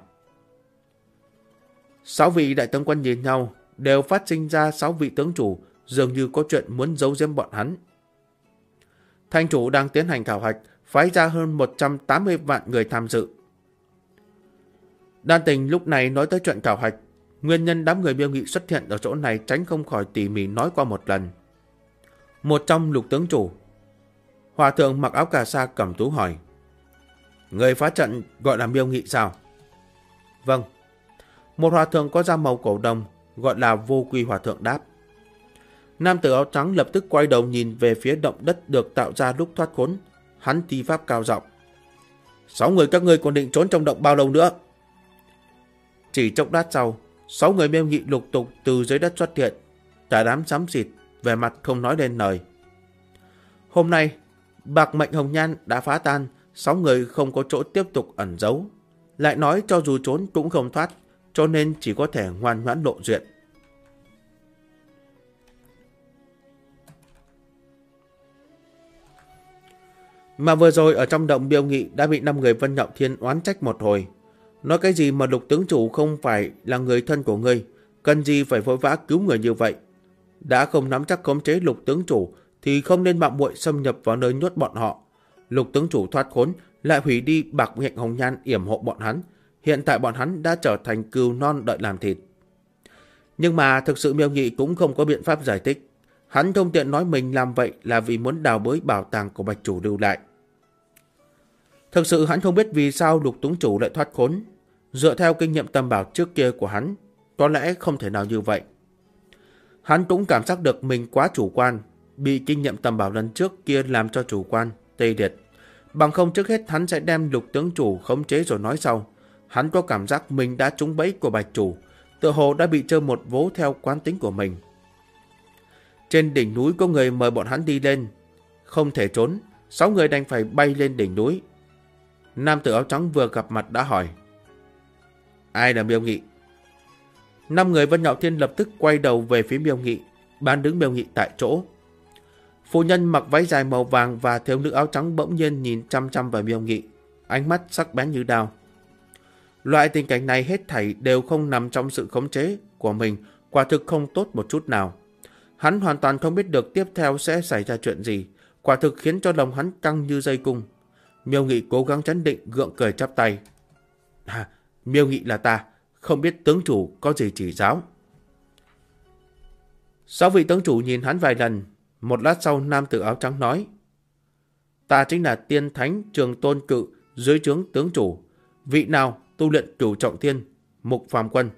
A: 6 vị đại tướng quân nhìn nhau, đều phát sinh ra 6 vị tướng chủ dường như có chuyện muốn giấu giếm bọn hắn. Thanh chủ đang tiến hành khảo hạch, phái ra hơn 180 vạn người tham dự. Đan Tình lúc này nói tới chuyện khảo hạch, nguyên nhân đám người Miêu Nghị xuất hiện ở chỗ này tránh không khỏi tỉ mỉ nói qua một lần. Một trong lục tướng chủ, hòa thượng mặc áo cà sa cẩm tú hỏi, người phá trận gọi là Miêu Nghị sao? Vâng. Một hòa thượng có da màu cổ đồng gọi là Vô Quy hòa thượng đáp. Nam tử áo trắng lập tức quay đầu nhìn về phía động đất được tạo ra lúc thoát khốn. Hắn thi pháp cao giọng: 6 người các ngươi còn định trốn trong động bao lâu nữa? Chỉ chốc lát sau, 6 người Miêu Nghị lục tục từ dưới đất xuất hiện, cả đám xám xịt, vẻ mặt không nói lên lời. Hôm nay, bạc mệnh hồng nhan đã phá tan, 6 người không có chỗ tiếp tục ẩn giấu. Lại nói cho dù trốn cũng không thoát, cho nên chỉ có thể ngoan ngoãn lộ diện. Mà vừa rồi ở trong động Miêu Nghị đã bị 5 người Vân Nhạo Thiên oán trách một hồi. Nói cái gì mà Lục tướng chủ không phải là người thân của ngươi, cần gì phải vội vã cứu người như vậy. Đã không nắm chắc khống chế Lục tướng chủ thì không nên mạo muội xâm nhập vào nơi nhốt bọn họ. Lục tướng chủ thoát khốn lại hủy đi bạc mệnh hồng nhan yểm hộ bọn hắn. Hiện tại bọn hắn đã trở thành cừu non đợi làm thịt. Nhưng mà thực sự Miêu Nghị cũng không có biện pháp giải thích. Hắn thông tiện nói mình làm vậy là vì muốn đào bới bảo tàng của Bạch chủ lưu lại. Thực sự hắn không biết vì sao Lục tướng chủ lại thoát khốn. Dựa theo kinh nghiệm tâm bảo trước kia của hắn, có lẽ không thể nào như vậy. Hắn cũng cảm giác được mình quá chủ quan, bị kinh nghiệm tâm bảo lần trước kia làm cho chủ quan, tê liệt. Bằng không trước hết hắn sẽ đem Lục tướng chủ khống chế rồi nói sau. Hắn có cảm giác mình đã trúng bẫy của Bạch chủ, tựa hồ đã bị chơi một vố theo quán tính của mình. Trên đỉnh núi có người mời bọn hắn đi lên. Không thể trốn, 6 người đành phải bay lên đỉnh núi. Nam tử áo trắng vừa gặp mặt đã hỏi: ai là Miêu Nghị? 5 người Vân Nhạo Thiên lập tức quay đầu về phía Miêu Nghị, bán đứng Miêu Nghị tại chỗ. Phụ nhân mặc váy dài màu vàng và thiếu nữ áo trắng bỗng nhiên nhìn chăm chăm vào Miêu Nghị, ánh mắt sắc bén như đao. Loại tình cảnh này hết thảy đều không nằm trong sự khống chế của mình, quả thực không tốt một chút nào. Hắn hoàn toàn không biết được tiếp theo sẽ xảy ra chuyện gì, quả thực khiến cho lòng hắn căng như dây cung. Miêu Nghị cố gắng trấn định, gượng cười chắp tay: Miêu Nghị là ta, không biết tướng chủ có gì chỉ giáo. 6 vị tướng chủ nhìn hắn vài lần. Một lát sau, nam tử áo trắng nói: ta chính là Tiên Thánh Trường Tôn Cự dưới trướng tướng chủ. Vị nào tu luyện cửu trọng thiên? Mục Phàm Quân.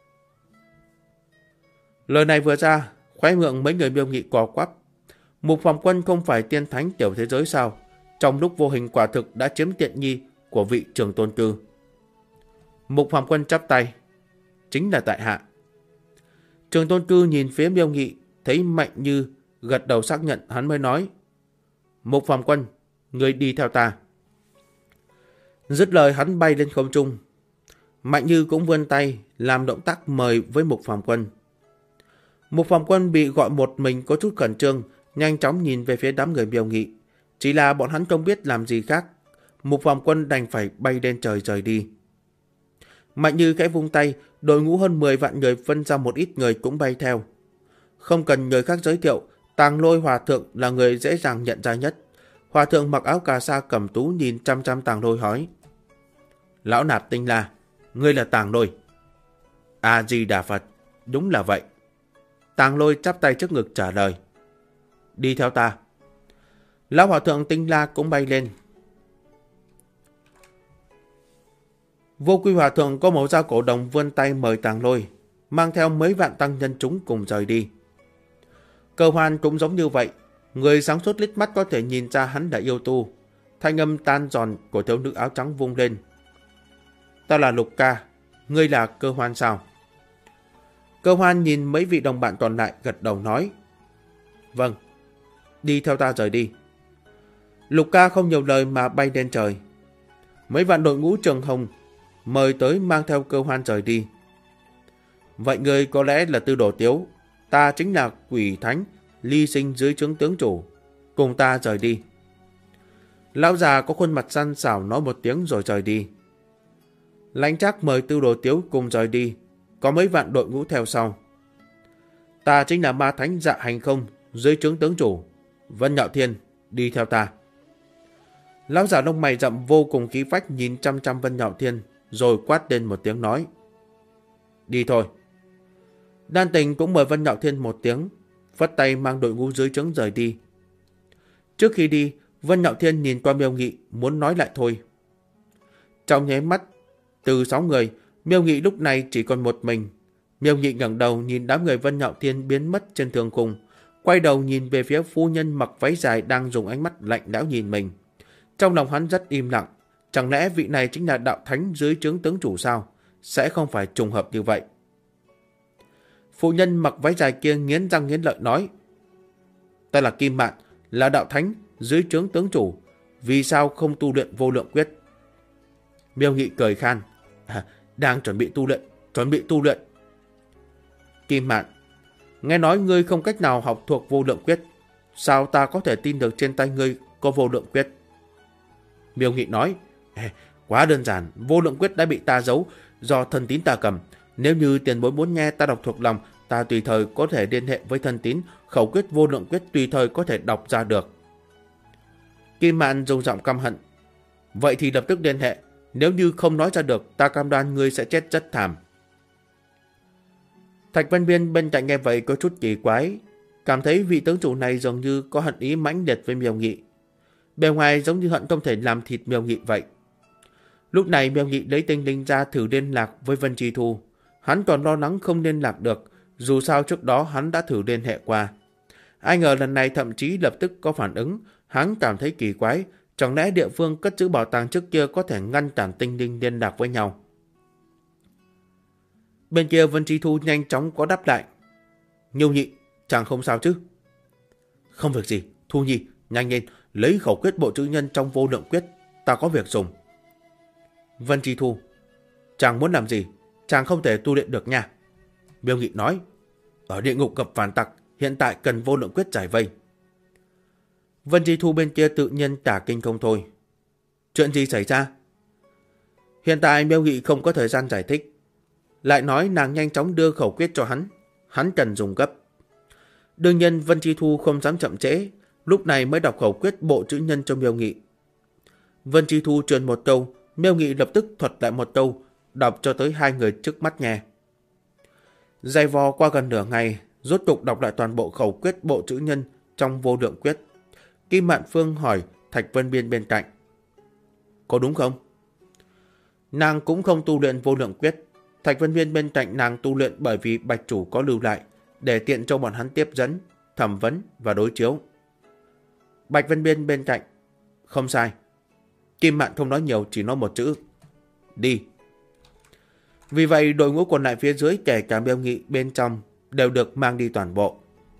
A: Lời này vừa ra, khóe miệng mấy người Miêu Nghị co quắp. Mục Phàm Quân không phải tiên thánh tiểu thế giới sao? Trong lúc vô hình quả thực đã chiếm tiện nghi của vị Trường Tôn Cư. Mục Phàm Quân chắp tay: chính là tại hạ. Trường Tôn Cư nhìn phía Miêu Nghị, thấy Mạnh Như gật đầu xác nhận, hắn mới nói: Mục Phàm Quân, người đi theo ta. Dứt lời hắn bay lên không trung. Mạnh Như cũng vươn tay làm động tác mời với Mục Phàm Quân. Mục Phàm Quân bị gọi một mình có chút khẩn trương, nhanh chóng nhìn về phía đám người Miêu Nghị. Chỉ là bọn hắn không biết làm gì khác. Mục Phàm Quân đành phải bay lên trời rời đi. Mạnh Như khẽ vung tay, đội ngũ hơn 10 vạn người phân ra một ít người cũng bay theo. Không cần người khác giới thiệu, Tàng Lôi Hòa Thượng là người dễ dàng nhận ra nhất. Hòa Thượng mặc áo cà sa cẩm tú nhìn chăm chăm Tàng Lôi hỏi: Lão Nạp Tinh La, ngươi là Tàng Lôi? A Di Đà Phật, đúng là vậy. Tàng Lôi chắp tay trước ngực trả lời: đi theo ta. Lão Hòa Thượng Tinh La cũng bay lên. Vô Quy Hòa Thượng có màu da cổ đồng vươn tay mời Tàng Lôi, mang theo mấy vạn tăng nhân chúng cùng rời đi. Cơ Hoan cũng giống như vậy, người sáng suốt lít mắt có thể nhìn ra hắn đã yêu tu. Thanh âm tan giòn của thiếu nữ áo trắng vung lên: ta là Lục Ca, ngươi là Cơ Hoan sao? Cơ Hoan nhìn mấy vị đồng bạn còn lại gật đầu nói: vâng, đi theo ta rời đi. Lục Ca không nhiều lời mà bay lên trời. Mấy vạn đội ngũ Trường Hồng mời tới mang theo Cơ Hoan rời đi. Vậy ngươi có lẽ là Tư Đồ Tiếu, ta chính là Quỷ Thánh ly sinh dưới trướng tướng chủ, cùng ta rời đi. Lão già có khuôn mặt săn sảo nói một tiếng rồi rời đi. Lãnh Trác mời Tư Đồ Tiếu cùng rời đi, có mấy vạn đội ngũ theo sau. Ta chính là Ma Thánh Dạ Hành Không dưới trướng tướng chủ, Vân Nhạo Thiên, đi theo ta. Lão già lông mày rậm vô cùng khí phách nhìn chăm chăm Vân Nhạo Thiên, rồi quát lên một tiếng nói: đi thôi. Đan Tình cũng mời Vân Nhạo Thiên một tiếng, phất tay mang đội ngũ dưới trướng rời đi. Trước khi đi, Vân Nhạo Thiên nhìn qua Miêu Nghị muốn nói lại thôi. Trong nháy mắt, từ 6 người, Miêu Nghị lúc này chỉ còn một mình. Miêu Nghị ngẩng đầu nhìn đám người Vân Nhạo Thiên biến mất trên thương khung, quay đầu nhìn về phía phu nhân mặc váy dài đang dùng ánh mắt lạnh lẽo nhìn mình. Trong lòng hắn rất im lặng. Chẳng lẽ vị này chính là đạo thánh dưới trướng tướng chủ sao? Sẽ không phải trùng hợp như vậy. Phụ nhân mặc váy dài kia nghiến răng nghiến lợi nói: Ta là Kim Mạn, là đạo thánh dưới trướng tướng chủ. Vì sao không tu luyện vô lượng quyết? Miêu Nghị cười khan: Đang chuẩn bị tu luyện. Kim Mạn: Nghe nói ngươi không cách nào học thuộc vô lượng quyết. Sao ta có thể tin được trên tay ngươi có vô lượng quyết? Miêu Nghị nói: Quá đơn giản, vô lượng quyết đã bị ta giấu do thân tín ta cầm. Nếu như tiền bối muốn nghe ta đọc thuộc lòng, ta tùy thời có thể liên hệ với thân tín, khẩu quyết vô lượng quyết tùy thời có thể đọc ra được. Kim Mạn dùng giọng căm hận: Vậy thì lập tức liên hệ, nếu như không nói ra được, ta cam đoan ngươi sẽ chết rất thảm. Thạch Vân Biên bên cạnh nghe vậy có chút kỳ quái, cảm thấy vị tướng chủ này dường như có hận ý mãnh liệt với Miêu Nghị. Bề ngoài giống như hận không thể làm thịt Miêu Nghị vậy. Lúc này Miêu Nghị lấy tinh linh ra thử liên lạc với Vân Chi Thu. Hắn còn lo lắng không liên lạc được, dù sao trước đó hắn đã thử liên hệ qua. Ai ngờ lần này thậm chí lập tức có phản ứng. Hắn cảm thấy kỳ quái, chẳng lẽ địa phương cất giữ bảo tàng trước kia có thể ngăn cản tinh linh liên lạc với nhau? Bên kia Vân Chi Thu nhanh chóng có đáp lại: Nhiêu Nhị, chàng không sao chứ? Không việc gì, Thu Nhi, nhanh lên, lấy khẩu quyết bộ chữ nhân trong vô lượng quyết, ta có việc dùng. Vân Chi Thu: Chàng muốn làm gì? Chàng không thể tu luyện được nha. Miêu Nghị nói: Ở địa ngục gặp phản tặc, hiện tại cần vô lượng quyết giải vây. Vân Chi Thu bên kia tự nhiên cả kinh không thôi. Chuyện gì xảy ra? Hiện tại Miêu Nghị không có thời gian giải thích. Lại nói nàng nhanh chóng đưa khẩu quyết cho hắn cần dùng gấp. Đương nhiên Vân Chi Thu không dám chậm trễ, lúc này mới đọc khẩu quyết bộ chữ nhân cho Miêu Nghị. Vân Chi Thu truyền một câu, Miêu Nghị lập tức thuật lại một câu, đọc cho tới hai người trước mắt nghe. Dày vò qua gần nửa ngày, rốt cục đọc lại toàn bộ khẩu quyết bộ chữ nhân trong vô lượng quyết. Kim Mạn Phương hỏi Thạch Vân Biên bên cạnh: Có đúng không? Nàng cũng không tu luyện vô lượng quyết. Thạch Vân Biên bên cạnh nàng tu luyện bởi vì Bạch Chủ có lưu lại, để tiện cho bọn hắn tiếp dẫn, thẩm vấn và đối chiếu. Bạch Vân Biên bên cạnh: Không sai. Kim Mạn không nói nhiều, chỉ nói một chữ: Đi. Vì vậy đội ngũ còn lại phía dưới kể cả Miêu Nghị bên trong đều được mang đi toàn bộ.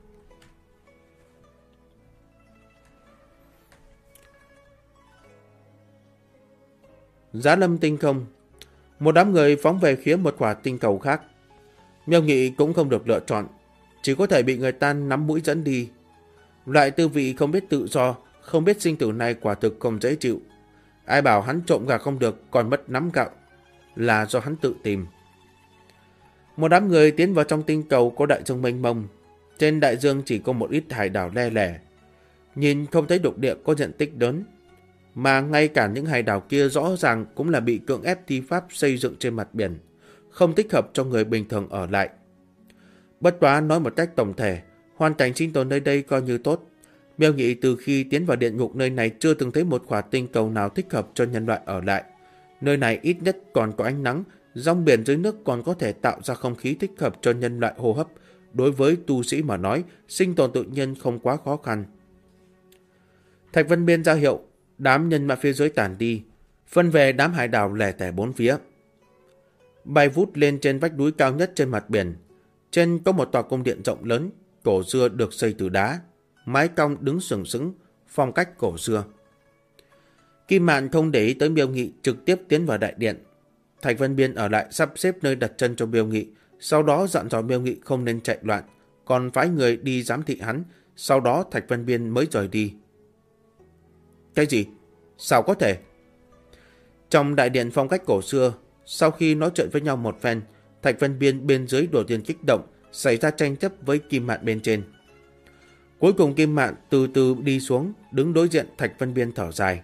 A: Giá Lâm tinh không, một đám người phóng về phía một quả tinh cầu khác. Miêu Nghị cũng không được lựa chọn, chỉ có thể bị người ta nắm mũi dẫn đi. Loại tư vị không biết tự do, không biết sinh tử này quả thực không dễ chịu. Ai bảo hắn trộm gà không được còn mất nắm gạo, là do hắn tự tìm. Một đám người tiến vào trong tinh cầu có đại dương mênh mông. Trên đại dương chỉ có một ít hải đảo le lẻ, nhìn không thấy lục địa có diện tích lớn, mà ngay cả những hải đảo kia rõ ràng cũng là bị cưỡng ép thi pháp xây dựng trên mặt biển, không thích hợp cho người bình thường ở lại. Bất quá nói một cách tổng thể, hoàn cảnh sinh tồn nơi đây coi như tốt. Miêu Nghị từ khi tiến vào địa ngục nơi này chưa từng thấy một quả tinh cầu nào thích hợp cho nhân loại ở lại. Nơi này ít nhất còn có ánh nắng, rong biển dưới nước còn có thể tạo ra không khí thích hợp cho nhân loại hô hấp. Đối với tu sĩ mà nói, sinh tồn tự nhiên không quá khó khăn. Thạch Vân Biên ra hiệu, đám nhân mã phía dưới tản đi, phân về đám hải đảo lẻ tẻ bốn phía. Bay vút lên trên vách núi cao nhất trên mặt biển. Trên có một tòa cung điện rộng lớn, cổ xưa được xây từ đá, mái cong đứng sừng sững, phong cách cổ xưa. Kim Mạn không để ý tới Miêu Nghị, trực tiếp tiến vào đại điện. Thạch Vân Biên ở lại sắp xếp nơi đặt chân cho Miêu Nghị, sau đó dặn dò Miêu Nghị không nên chạy loạn, còn phái người đi giám thị hắn. Sau đó Thạch Vân Biên mới rời đi. Cái gì? Sao có thể? Trong đại điện phong cách cổ xưa, sau khi nói chuyện với nhau một phen, Thạch Vân Biên bên dưới đột nhiên kích động, xảy ra tranh chấp với Kim Mạn bên trên. Cuối cùng Kim Mạn từ từ đi xuống, đứng đối diện Thạch Vân Biên thở dài.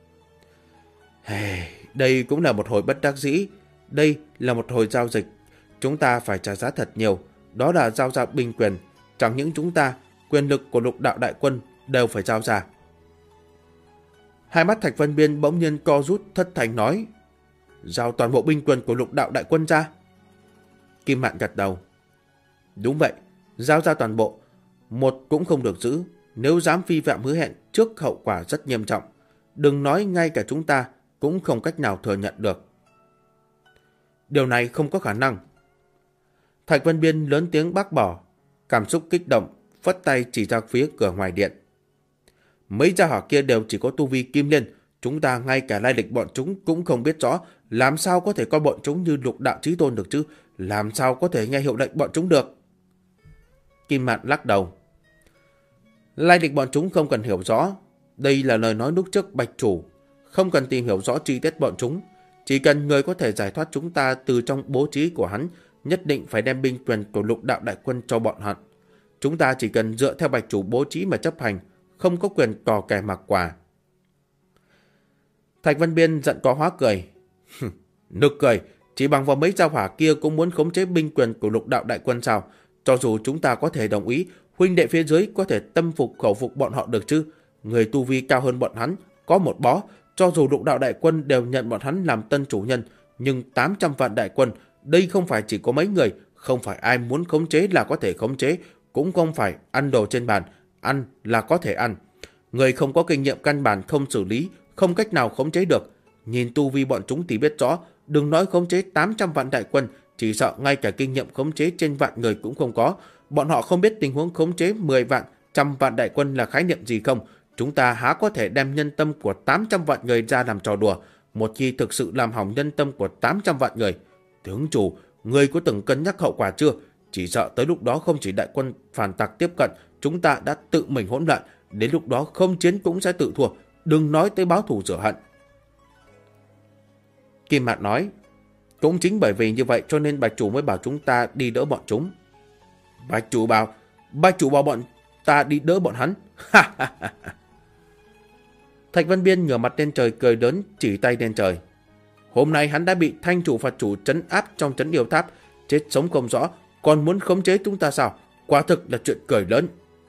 A: Đây cũng là một hồi bất đắc dĩ. Đây là một hồi giao dịch. Chúng ta phải trả giá thật nhiều. Đó là giao ra binh quyền. Chẳng những chúng ta, quyền lực của Lục Đạo Đại Quân đều phải giao ra. Hai mắt Thạch Vân Biên bỗng nhiên co rút, thất thành nói: Giao toàn bộ binh quyền của Lục Đạo Đại Quân ra. Kim Mạn gật đầu. Đúng vậy, giao ra toàn bộ. một cũng không được giữ. Nếu dám vi phạm hứa hẹn trước hậu quả rất nghiêm trọng. Đừng nói ngay cả chúng ta cũng không cách nào thừa nhận được. Điều này không có khả năng. Thạch Vân Biên lớn tiếng bác bỏ, cảm xúc kích động, phất tay chỉ ra phía cửa ngoài điện. Mấy gia hỏa kia đều chỉ có tu vi kim liên, chúng ta ngay cả lai lịch bọn chúng cũng không biết rõ, làm sao có thể coi bọn chúng như lục đạo chí tôn được chứ, làm sao có thể nghe hiệu lệnh bọn chúng được. Kim Mạn lắc đầu. Lai lịch bọn chúng không cần hiểu rõ, đây là lời nói lúc trước Bạch Chủ, không cần tìm hiểu rõ chi tiết bọn chúng, chỉ cần người có thể giải thoát chúng ta từ trong bố trí của hắn, nhất định phải đem binh quyền của lục đạo đại quân cho bọn hắn. Chúng ta chỉ cần dựa theo Bạch Chủ bố trí mà chấp hành, không có quyền cò kè mặc quả. Thạch Vân Biên giận có hóa cười. Nực cười, chỉ bằng vào mấy gia hỏa kia cũng muốn khống chế binh quyền của lục đạo đại quân sao? Cho dù chúng ta có thể đồng ý, huynh đệ phía dưới có thể tâm phục khẩu phục bọn họ được chứ? Người tu vi cao hơn bọn hắn, có một bó, cho dù lục đạo đại quân đều nhận bọn hắn làm tân chủ nhân, nhưng 800 vạn đại quân, đây không phải chỉ có mấy người, không phải ai muốn khống chế là có thể khống chế, cũng không phải ăn đồ trên bàn, ăn là có thể ăn. Người không có kinh nghiệm căn bản không xử lý, không cách nào khống chế được. Nhìn tu vi bọn chúng thì biết rõ, đừng nói khống chế 800 vạn đại quân, chỉ sợ ngay cả kinh nghiệm khống chế trên vạn người cũng không có. Bọn họ không biết tình huống khống chế 10 vạn, 100 vạn đại quân là khái niệm gì không. Chúng ta há có thể đem nhân tâm của 800 vạn người ra làm trò đùa, một khi thực sự làm hỏng nhân tâm của 800 vạn người. Tướng chủ, người có từng cân nhắc hậu quả chưa? Chỉ sợ tới lúc đó không chỉ đại quân phản tặc tiếp cận, chúng ta đã tự mình hỗn loạn, đến lúc đó không chiến cũng sẽ tự thua, đừng nói tới báo thù rửa hận. Kim Mạn nói, cũng chính bởi vì như vậy cho nên Bạch Chủ mới bảo chúng ta đi đỡ bọn chúng. Bạch Chủ bảo bọn ta đi đỡ bọn hắn. Thạch Vân Biên ngửa mặt lên trời cười lớn, chỉ tay lên trời. Hôm nay hắn đã bị Thanh Chủ Phật Chủ trấn áp trong trấn yêu tháp, chết sống không rõ, còn muốn khống chế chúng ta sao? Quả thực là chuyện cười lớn.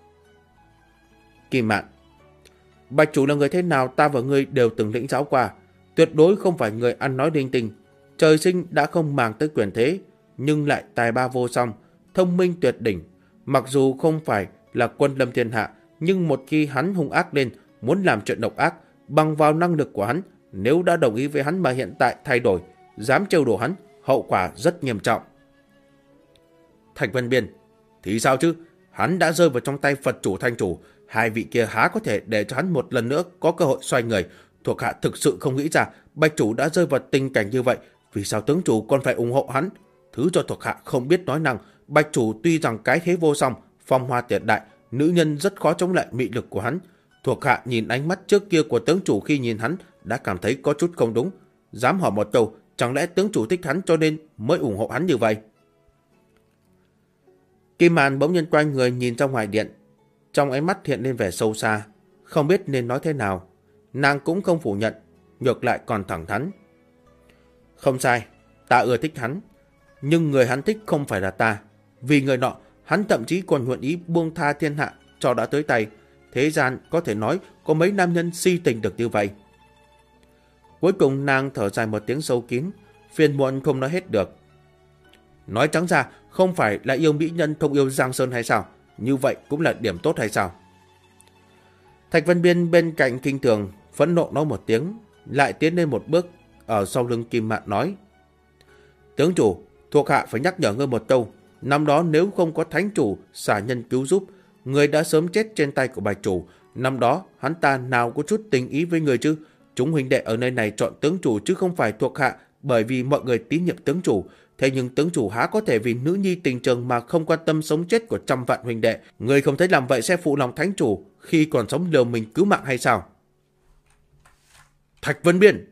A: Kim Mạn, Bạch Chủ là người thế nào ta và ngươi đều từng lĩnh giáo qua, tuyệt đối không phải người ăn nói linh tinh, trời sinh đã không màng tới quyền thế, nhưng lại tài ba vô song, thông minh tuyệt đỉnh. Mặc dù không phải là quân lâm thiên hạ, nhưng một khi hắn hung ác lên, muốn làm chuyện độc ác, bằng vào năng lực của hắn, nếu đã đồng ý với hắn mà hiện tại thay đổi, dám trêu đùa hắn, hậu quả rất nghiêm trọng. Thạch Vân Biên, thì sao chứ? Hắn đã rơi vào trong tay Phật Chủ Thanh Chủ, hai vị kia há có thể để cho hắn một lần nữa có cơ hội xoay người. Thuộc hạ thực sự không nghĩ ra Bạch Chủ đã rơi vào tình cảnh như vậy, vì sao tướng chủ còn phải ủng hộ hắn? Thứ cho thuộc hạ không biết nói năng. Bạch Chủ tuy rằng cái thế vô song, phong hoa tuyệt đại, nữ nhân rất khó chống lại mị lực của hắn. Thuộc hạ nhìn ánh mắt trước kia của tướng chủ khi nhìn hắn đã cảm thấy có chút không đúng. Dám hỏi một câu, chẳng lẽ tướng chủ thích hắn cho nên mới ủng hộ hắn như vậy? Kim Mạn bỗng nhiên quay người nhìn ra ngoài điện, trong ánh mắt hiện lên vẻ sâu xa, không biết nên nói thế nào. Nàng cũng không phủ nhận, ngược lại còn thẳng thắn. Không sai, ta ưa thích hắn, nhưng người hắn thích không phải là ta. Vì người nọ, hắn thậm chí còn nguyện ý buông tha thiên hạ cho đã tới tay. Thế gian có thể nói có mấy nam nhân si tình được như vậy. Cuối cùng nàng thở dài một tiếng sâu kín, phiền muộn không nói hết được. Nói trắng ra, không phải là yêu mỹ nhân không yêu Giang Sơn hay sao? Như vậy cũng là điểm tốt hay sao? Thạch Vân Biên bên cạnh kinh thường, phẫn nộ nói một tiếng, lại tiến lên một bước, ở sau lưng Kim Mạn nói. Tướng chủ, thuộc hạ phải nhắc nhở ngươi một câu. Năm đó nếu không có thánh chủ xả nhân cứu giúp, người đã sớm chết trên tay của Bạch Chủ. Năm đó hắn ta nào có chút tình ý với người chứ? Chúng huynh đệ ở nơi này chọn tướng chủ chứ không phải thuộc hạ, bởi vì mọi người tín nhiệm tướng chủ. Thế nhưng tướng chủ há có thể vì nữ nhi tình trường mà không quan tâm sống chết của trăm vạn huynh đệ? Người không thấy làm vậy sẽ phụ lòng thánh chủ khi còn sống liều mình cứu mạng hay sao? Thạch Vân Biên!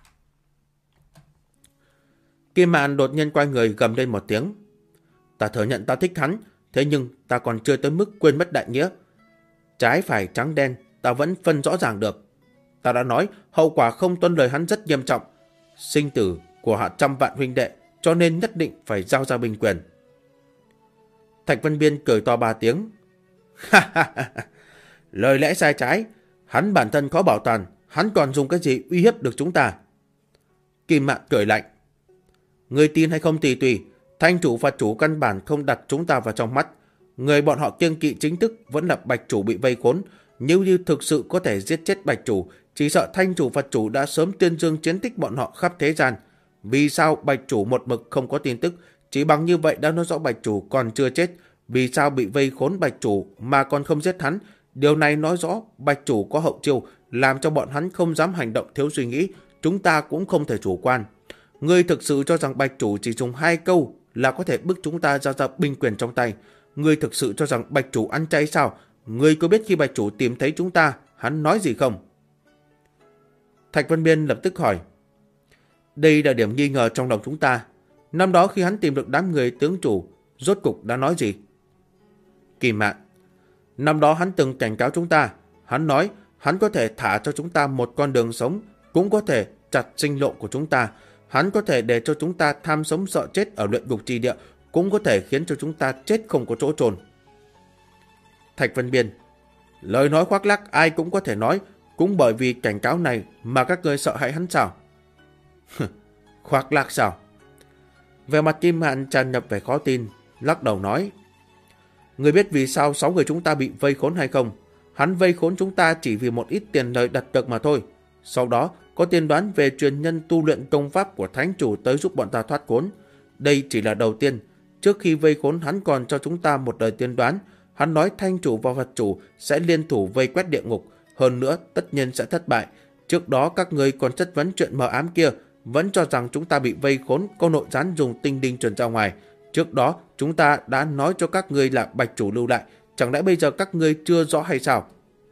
A: Kim Mạn đột nhiên quay người gầm lên một tiếng. Ta thừa nhận ta thích hắn, thế nhưng ta còn chưa tới mức quên mất đại nghĩa. Trái phải trắng đen ta vẫn phân rõ ràng được. Ta đã nói hậu quả không tuân lời hắn rất nghiêm trọng. Sinh tử của hạ trăm vạn huynh đệ, cho nên nhất định phải giao ra binh quyền. Thạch Vân Biên cười to 3 tiếng. Lời lẽ sai trái, hắn bản thân khó bảo toàn, hắn còn dùng cái gì uy hiếp được chúng ta? Kim Mạn cười lạnh. Người tin hay không thì tùy, Thanh chủ Phật chủ căn bản không đặt chúng ta vào trong mắt. Người bọn họ kiêng kỵ chính thức vẫn là Bạch chủ bị vây khốn. Nếu như thực sự có thể giết chết Bạch chủ, chỉ sợ Thanh chủ Phật chủ đã sớm tuyên dương chiến tích bọn họ khắp thế gian. Vì sao Bạch chủ một mực không có tin tức? Chỉ bằng như vậy đã nói rõ Bạch chủ còn chưa chết. Vì sao bị vây khốn Bạch chủ mà còn không giết hắn? Điều này nói rõ Bạch chủ có hậu chiêu, làm cho bọn hắn không dám hành động thiếu suy nghĩ. Chúng ta cũng không thể chủ quan. Ngươi thực sự cho rằng Bạch chủ chỉ dùng 2 câu là có thể bức chúng ta ra binh quyền trong tay? Ngươi thực sự cho rằng Bạch chủ ăn chay sao? Ngươi có biết khi Bạch chủ tìm thấy chúng ta, hắn nói gì không? Thạch Văn Biên lập tức hỏi. Đây là điểm nghi ngờ trong lòng chúng ta. Năm đó khi hắn tìm được đám người tướng chủ, rốt cục đã nói gì? Kim Mạn. Năm đó hắn từng cảnh cáo chúng ta. Hắn nói hắn có thể thả cho chúng ta một con đường sống, cũng có thể chặt sinh lộ của chúng ta. Hắn có thể để cho chúng ta tham sống sợ chết ở luyện ngục chi địa, cũng có thể khiến cho chúng ta chết không có chỗ chôn. Thạch Văn Biên. Lời nói khoác lác ai cũng có thể nói, cũng bởi vì cảnh cáo này mà các ngươi sợ hãi hắn sao? Khoác lác sao? Về mặt Kim Mạn tràn ngập vẻ khó tin, lắc đầu nói. Ngươi biết vì sao 6 người chúng ta bị vây khốn hay không? Hắn vây khốn chúng ta chỉ vì một ít tiền lời đặt cược mà thôi. Sau đó có tiên đoán về truyền nhân tu luyện công pháp của Thánh chủ tới giúp bọn ta thoát khốn. Đây chỉ là đầu tiên. Trước khi vây khốn hắn còn cho chúng ta một lời tiên đoán. Hắn nói Thanh chủ và Phật chủ sẽ liên thủ vây quét địa ngục. Hơn nữa tất nhiên sẽ thất bại. Trước đó các ngươi còn chất vấn chuyện mờ ám kia, vẫn cho rằng chúng ta bị vây khốn, có nội gián dùng tinh đinh truyền ra ngoài. Trước đó chúng ta đã nói cho các ngươi là Bạch chủ lưu lại, chẳng lẽ bây giờ các ngươi chưa rõ hay sao?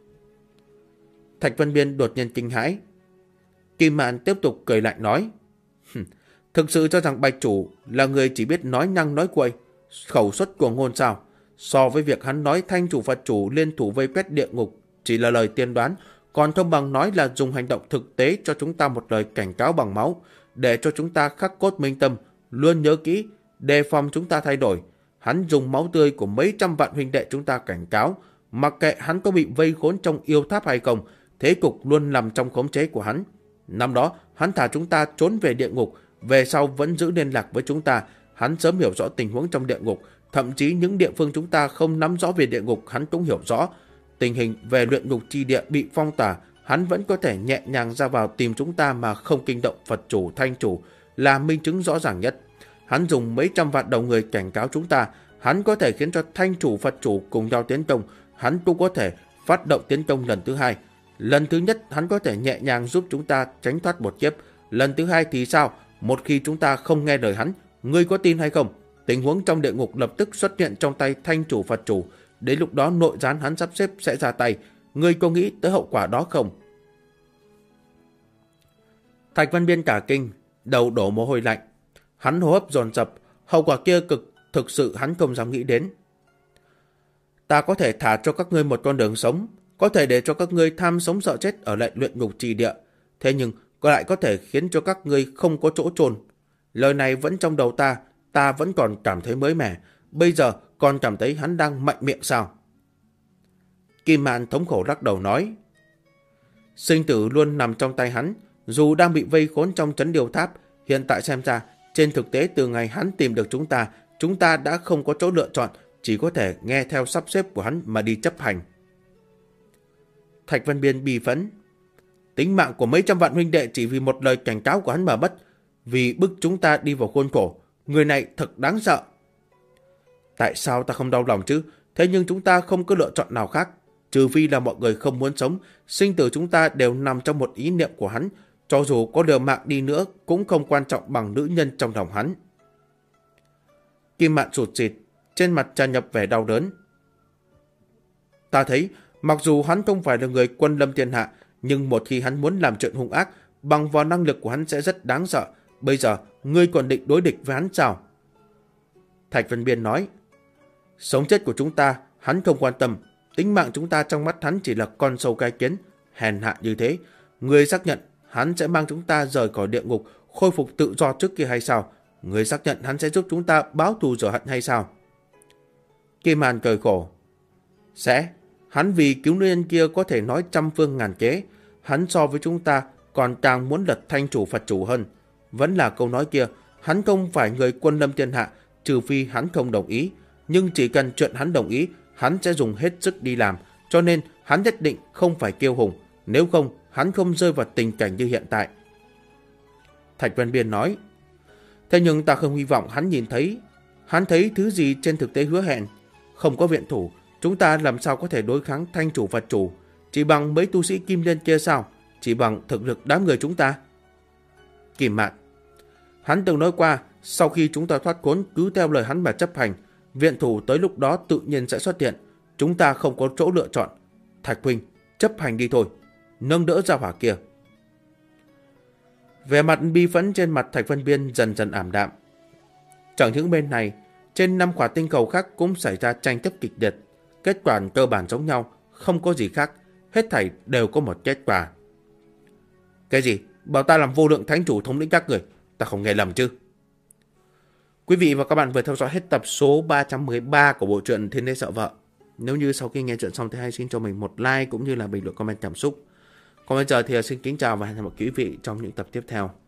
A: Thạch Văn Biên đột nhiên kinh hãi. Kim Mạn tiếp tục cười lạnh nói. Thực sự cho rằng Bạch chủ là người chỉ biết nói năng nói cuội, khẩu xuất của ngôn sao? So với việc hắn nói Thanh chủ Phật chủ liên thủ vây quét địa ngục chỉ là lời tiên đoán, còn không bằng nói là dùng hành động thực tế cho chúng ta một lời cảnh cáo bằng máu, để cho chúng ta khắc cốt minh tâm, luôn nhớ kỹ, đề phòng chúng ta thay đổi. Hắn dùng máu tươi của mấy trăm vạn huynh đệ chúng ta cảnh cáo, mặc kệ hắn có bị vây khốn trong yêu tháp hay không, thế cục luôn nằm trong khống chế của hắn. Năm đó hắn thả chúng ta trốn về địa ngục, về sau vẫn giữ liên lạc với chúng ta. Hắn sớm hiểu rõ tình huống trong địa ngục, thậm chí những địa phương chúng ta không nắm rõ về địa ngục hắn cũng hiểu rõ. Tình hình về luyện ngục chi địa bị phong tỏa, hắn vẫn có thể nhẹ nhàng ra vào tìm chúng ta mà không kinh động Phật chủ, Thanh chủ, là minh chứng rõ ràng nhất. Hắn dùng mấy trăm vạn đầu người cảnh cáo chúng ta, hắn có thể khiến cho Thanh chủ, Phật chủ cùng nhau tiến công, hắn cũng có thể phát động tiến công lần thứ hai. Lần thứ nhất hắn có thể nhẹ nhàng giúp chúng ta tránh thoát một kiếp, lần thứ hai thì sao? Một khi chúng ta không nghe lời hắn, ngươi có tin hay không? Tình huống trong địa ngục lập tức xuất hiện trong tay Thanh chủ, Phật chủ. Đến lúc đó nội gián hắn sắp xếp sẽ ra tay. Ngươi có nghĩ tới hậu quả đó không? Thạch Văn Biên cả kinh, đầu đổ mồ hôi lạnh. Hắn hô hấp dồn dập, hậu quả kia thực sự hắn không dám nghĩ đến. Ta có thể thả cho các ngươi một con đường sống, có thể để cho các ngươi tham sống sợ chết ở lại luyện ngục trì địa. Thế nhưng có lại có thể khiến cho các ngươi không có chỗ chôn. Lời này vẫn trong đầu ta vẫn còn cảm thấy mới mẻ. Bây giờ còn cảm thấy hắn đang mạnh miệng sao? Kim Mạn thống khổ lắc đầu nói. Sinh tử luôn nằm trong tay hắn. Dù đang bị vây khốn trong trấn điều tháp, hiện tại xem ra, trên thực tế từ ngày hắn tìm được chúng ta đã không có chỗ lựa chọn, chỉ có thể nghe theo sắp xếp của hắn mà đi chấp hành. Thạch Văn Biên bi phẫn. Tính mạng của mấy trăm vạn huynh đệ chỉ vì một lời cảnh cáo của hắn mà mất, vì bức chúng ta đi vào khuôn khổ. Người này thật đáng sợ. Tại sao ta không đau lòng chứ? Thế nhưng chúng ta không có lựa chọn nào khác. Trừ phi là mọi người không muốn sống, sinh tử chúng ta đều nằm trong một ý niệm của hắn. Cho dù có liều mạng đi nữa cũng không quan trọng bằng nữ nhân trong lòng hắn. Kim Mạn sụt sịt, trên mặt tràn ngập vẻ đau đớn. Ta thấy, mặc dù hắn không phải là người quân lâm thiên hạ, nhưng một khi hắn muốn làm chuyện hung ác, bằng vào năng lực của hắn sẽ rất đáng sợ. Bây giờ, ngươi còn định đối địch với hắn sao? Thạch Văn Biên nói. Sống chết của chúng ta, hắn không quan tâm. Tính mạng chúng ta trong mắt hắn chỉ là con sâu cái kiến. Hèn hạ như thế, ngươi xác nhận hắn sẽ mang chúng ta rời khỏi địa ngục, khôi phục tự do trước kia hay sao? Ngươi xác nhận hắn sẽ giúp chúng ta báo thù rửa hận hay sao? Kim Mạn cười khổ. Sẽ. Hắn vì cứu nữ nhân kia có thể nói trăm phương ngàn kế. Hắn so với chúng ta còn càng muốn lật Thanh chủ, Phật chủ hơn. Vẫn là câu nói kia, hắn không phải người quân lâm thiên hạ, trừ phi hắn không đồng ý. nhưng chỉ cần chuyện hắn đồng ý, hắn sẽ dùng hết sức đi làm, cho nên hắn nhất định không phải kiêu hùng, nếu không hắn không rơi vào tình cảnh như hiện tại. Thạch Vân Biên nói, thế nhưng ta không hy vọng hắn nhìn thấy. Hắn thấy thứ gì trên thực tế hứa hẹn. Không có viện thủ, chúng ta làm sao có thể đối kháng Thanh chủ Phật chủ? Chỉ bằng mấy tu sĩ Kim Liên kia sao? Chỉ bằng thực lực đám người chúng ta. Kim Mạn, hắn từng nói qua, sau khi chúng ta thoát khốn cứ theo lời hắn mà chấp hành, viện thủ tới lúc đó tự nhiên sẽ xuất hiện. Chúng ta không có chỗ lựa chọn. Thạch huynh, chấp hành đi thôi. Nâng đỡ ra hỏa kia. Vẻ mặt bi phẫn trên mặt Thạch Vân Biên dần dần ảm đạm. Chẳng những bên này, trên 5 quả tinh cầu khác cũng xảy ra tranh chấp kịch liệt. Kết quả cơ bản giống nhau, không có gì khác. Hết thảy đều có một kết quả. Cái gì? Bảo ta làm vô lượng thánh chủ thống lĩnh các người? Ta không nghe lầm chứ? Quý vị và các bạn vừa theo dõi hết tập số 313 của bộ truyện Thiên Đế Sợ Vợ. Nếu như sau khi nghe chuyện xong thì hãy xin cho mình một like cũng như là bình luận comment cảm xúc. Còn bây giờ thì xin kính chào và hẹn gặp lại quý vị trong những tập tiếp theo.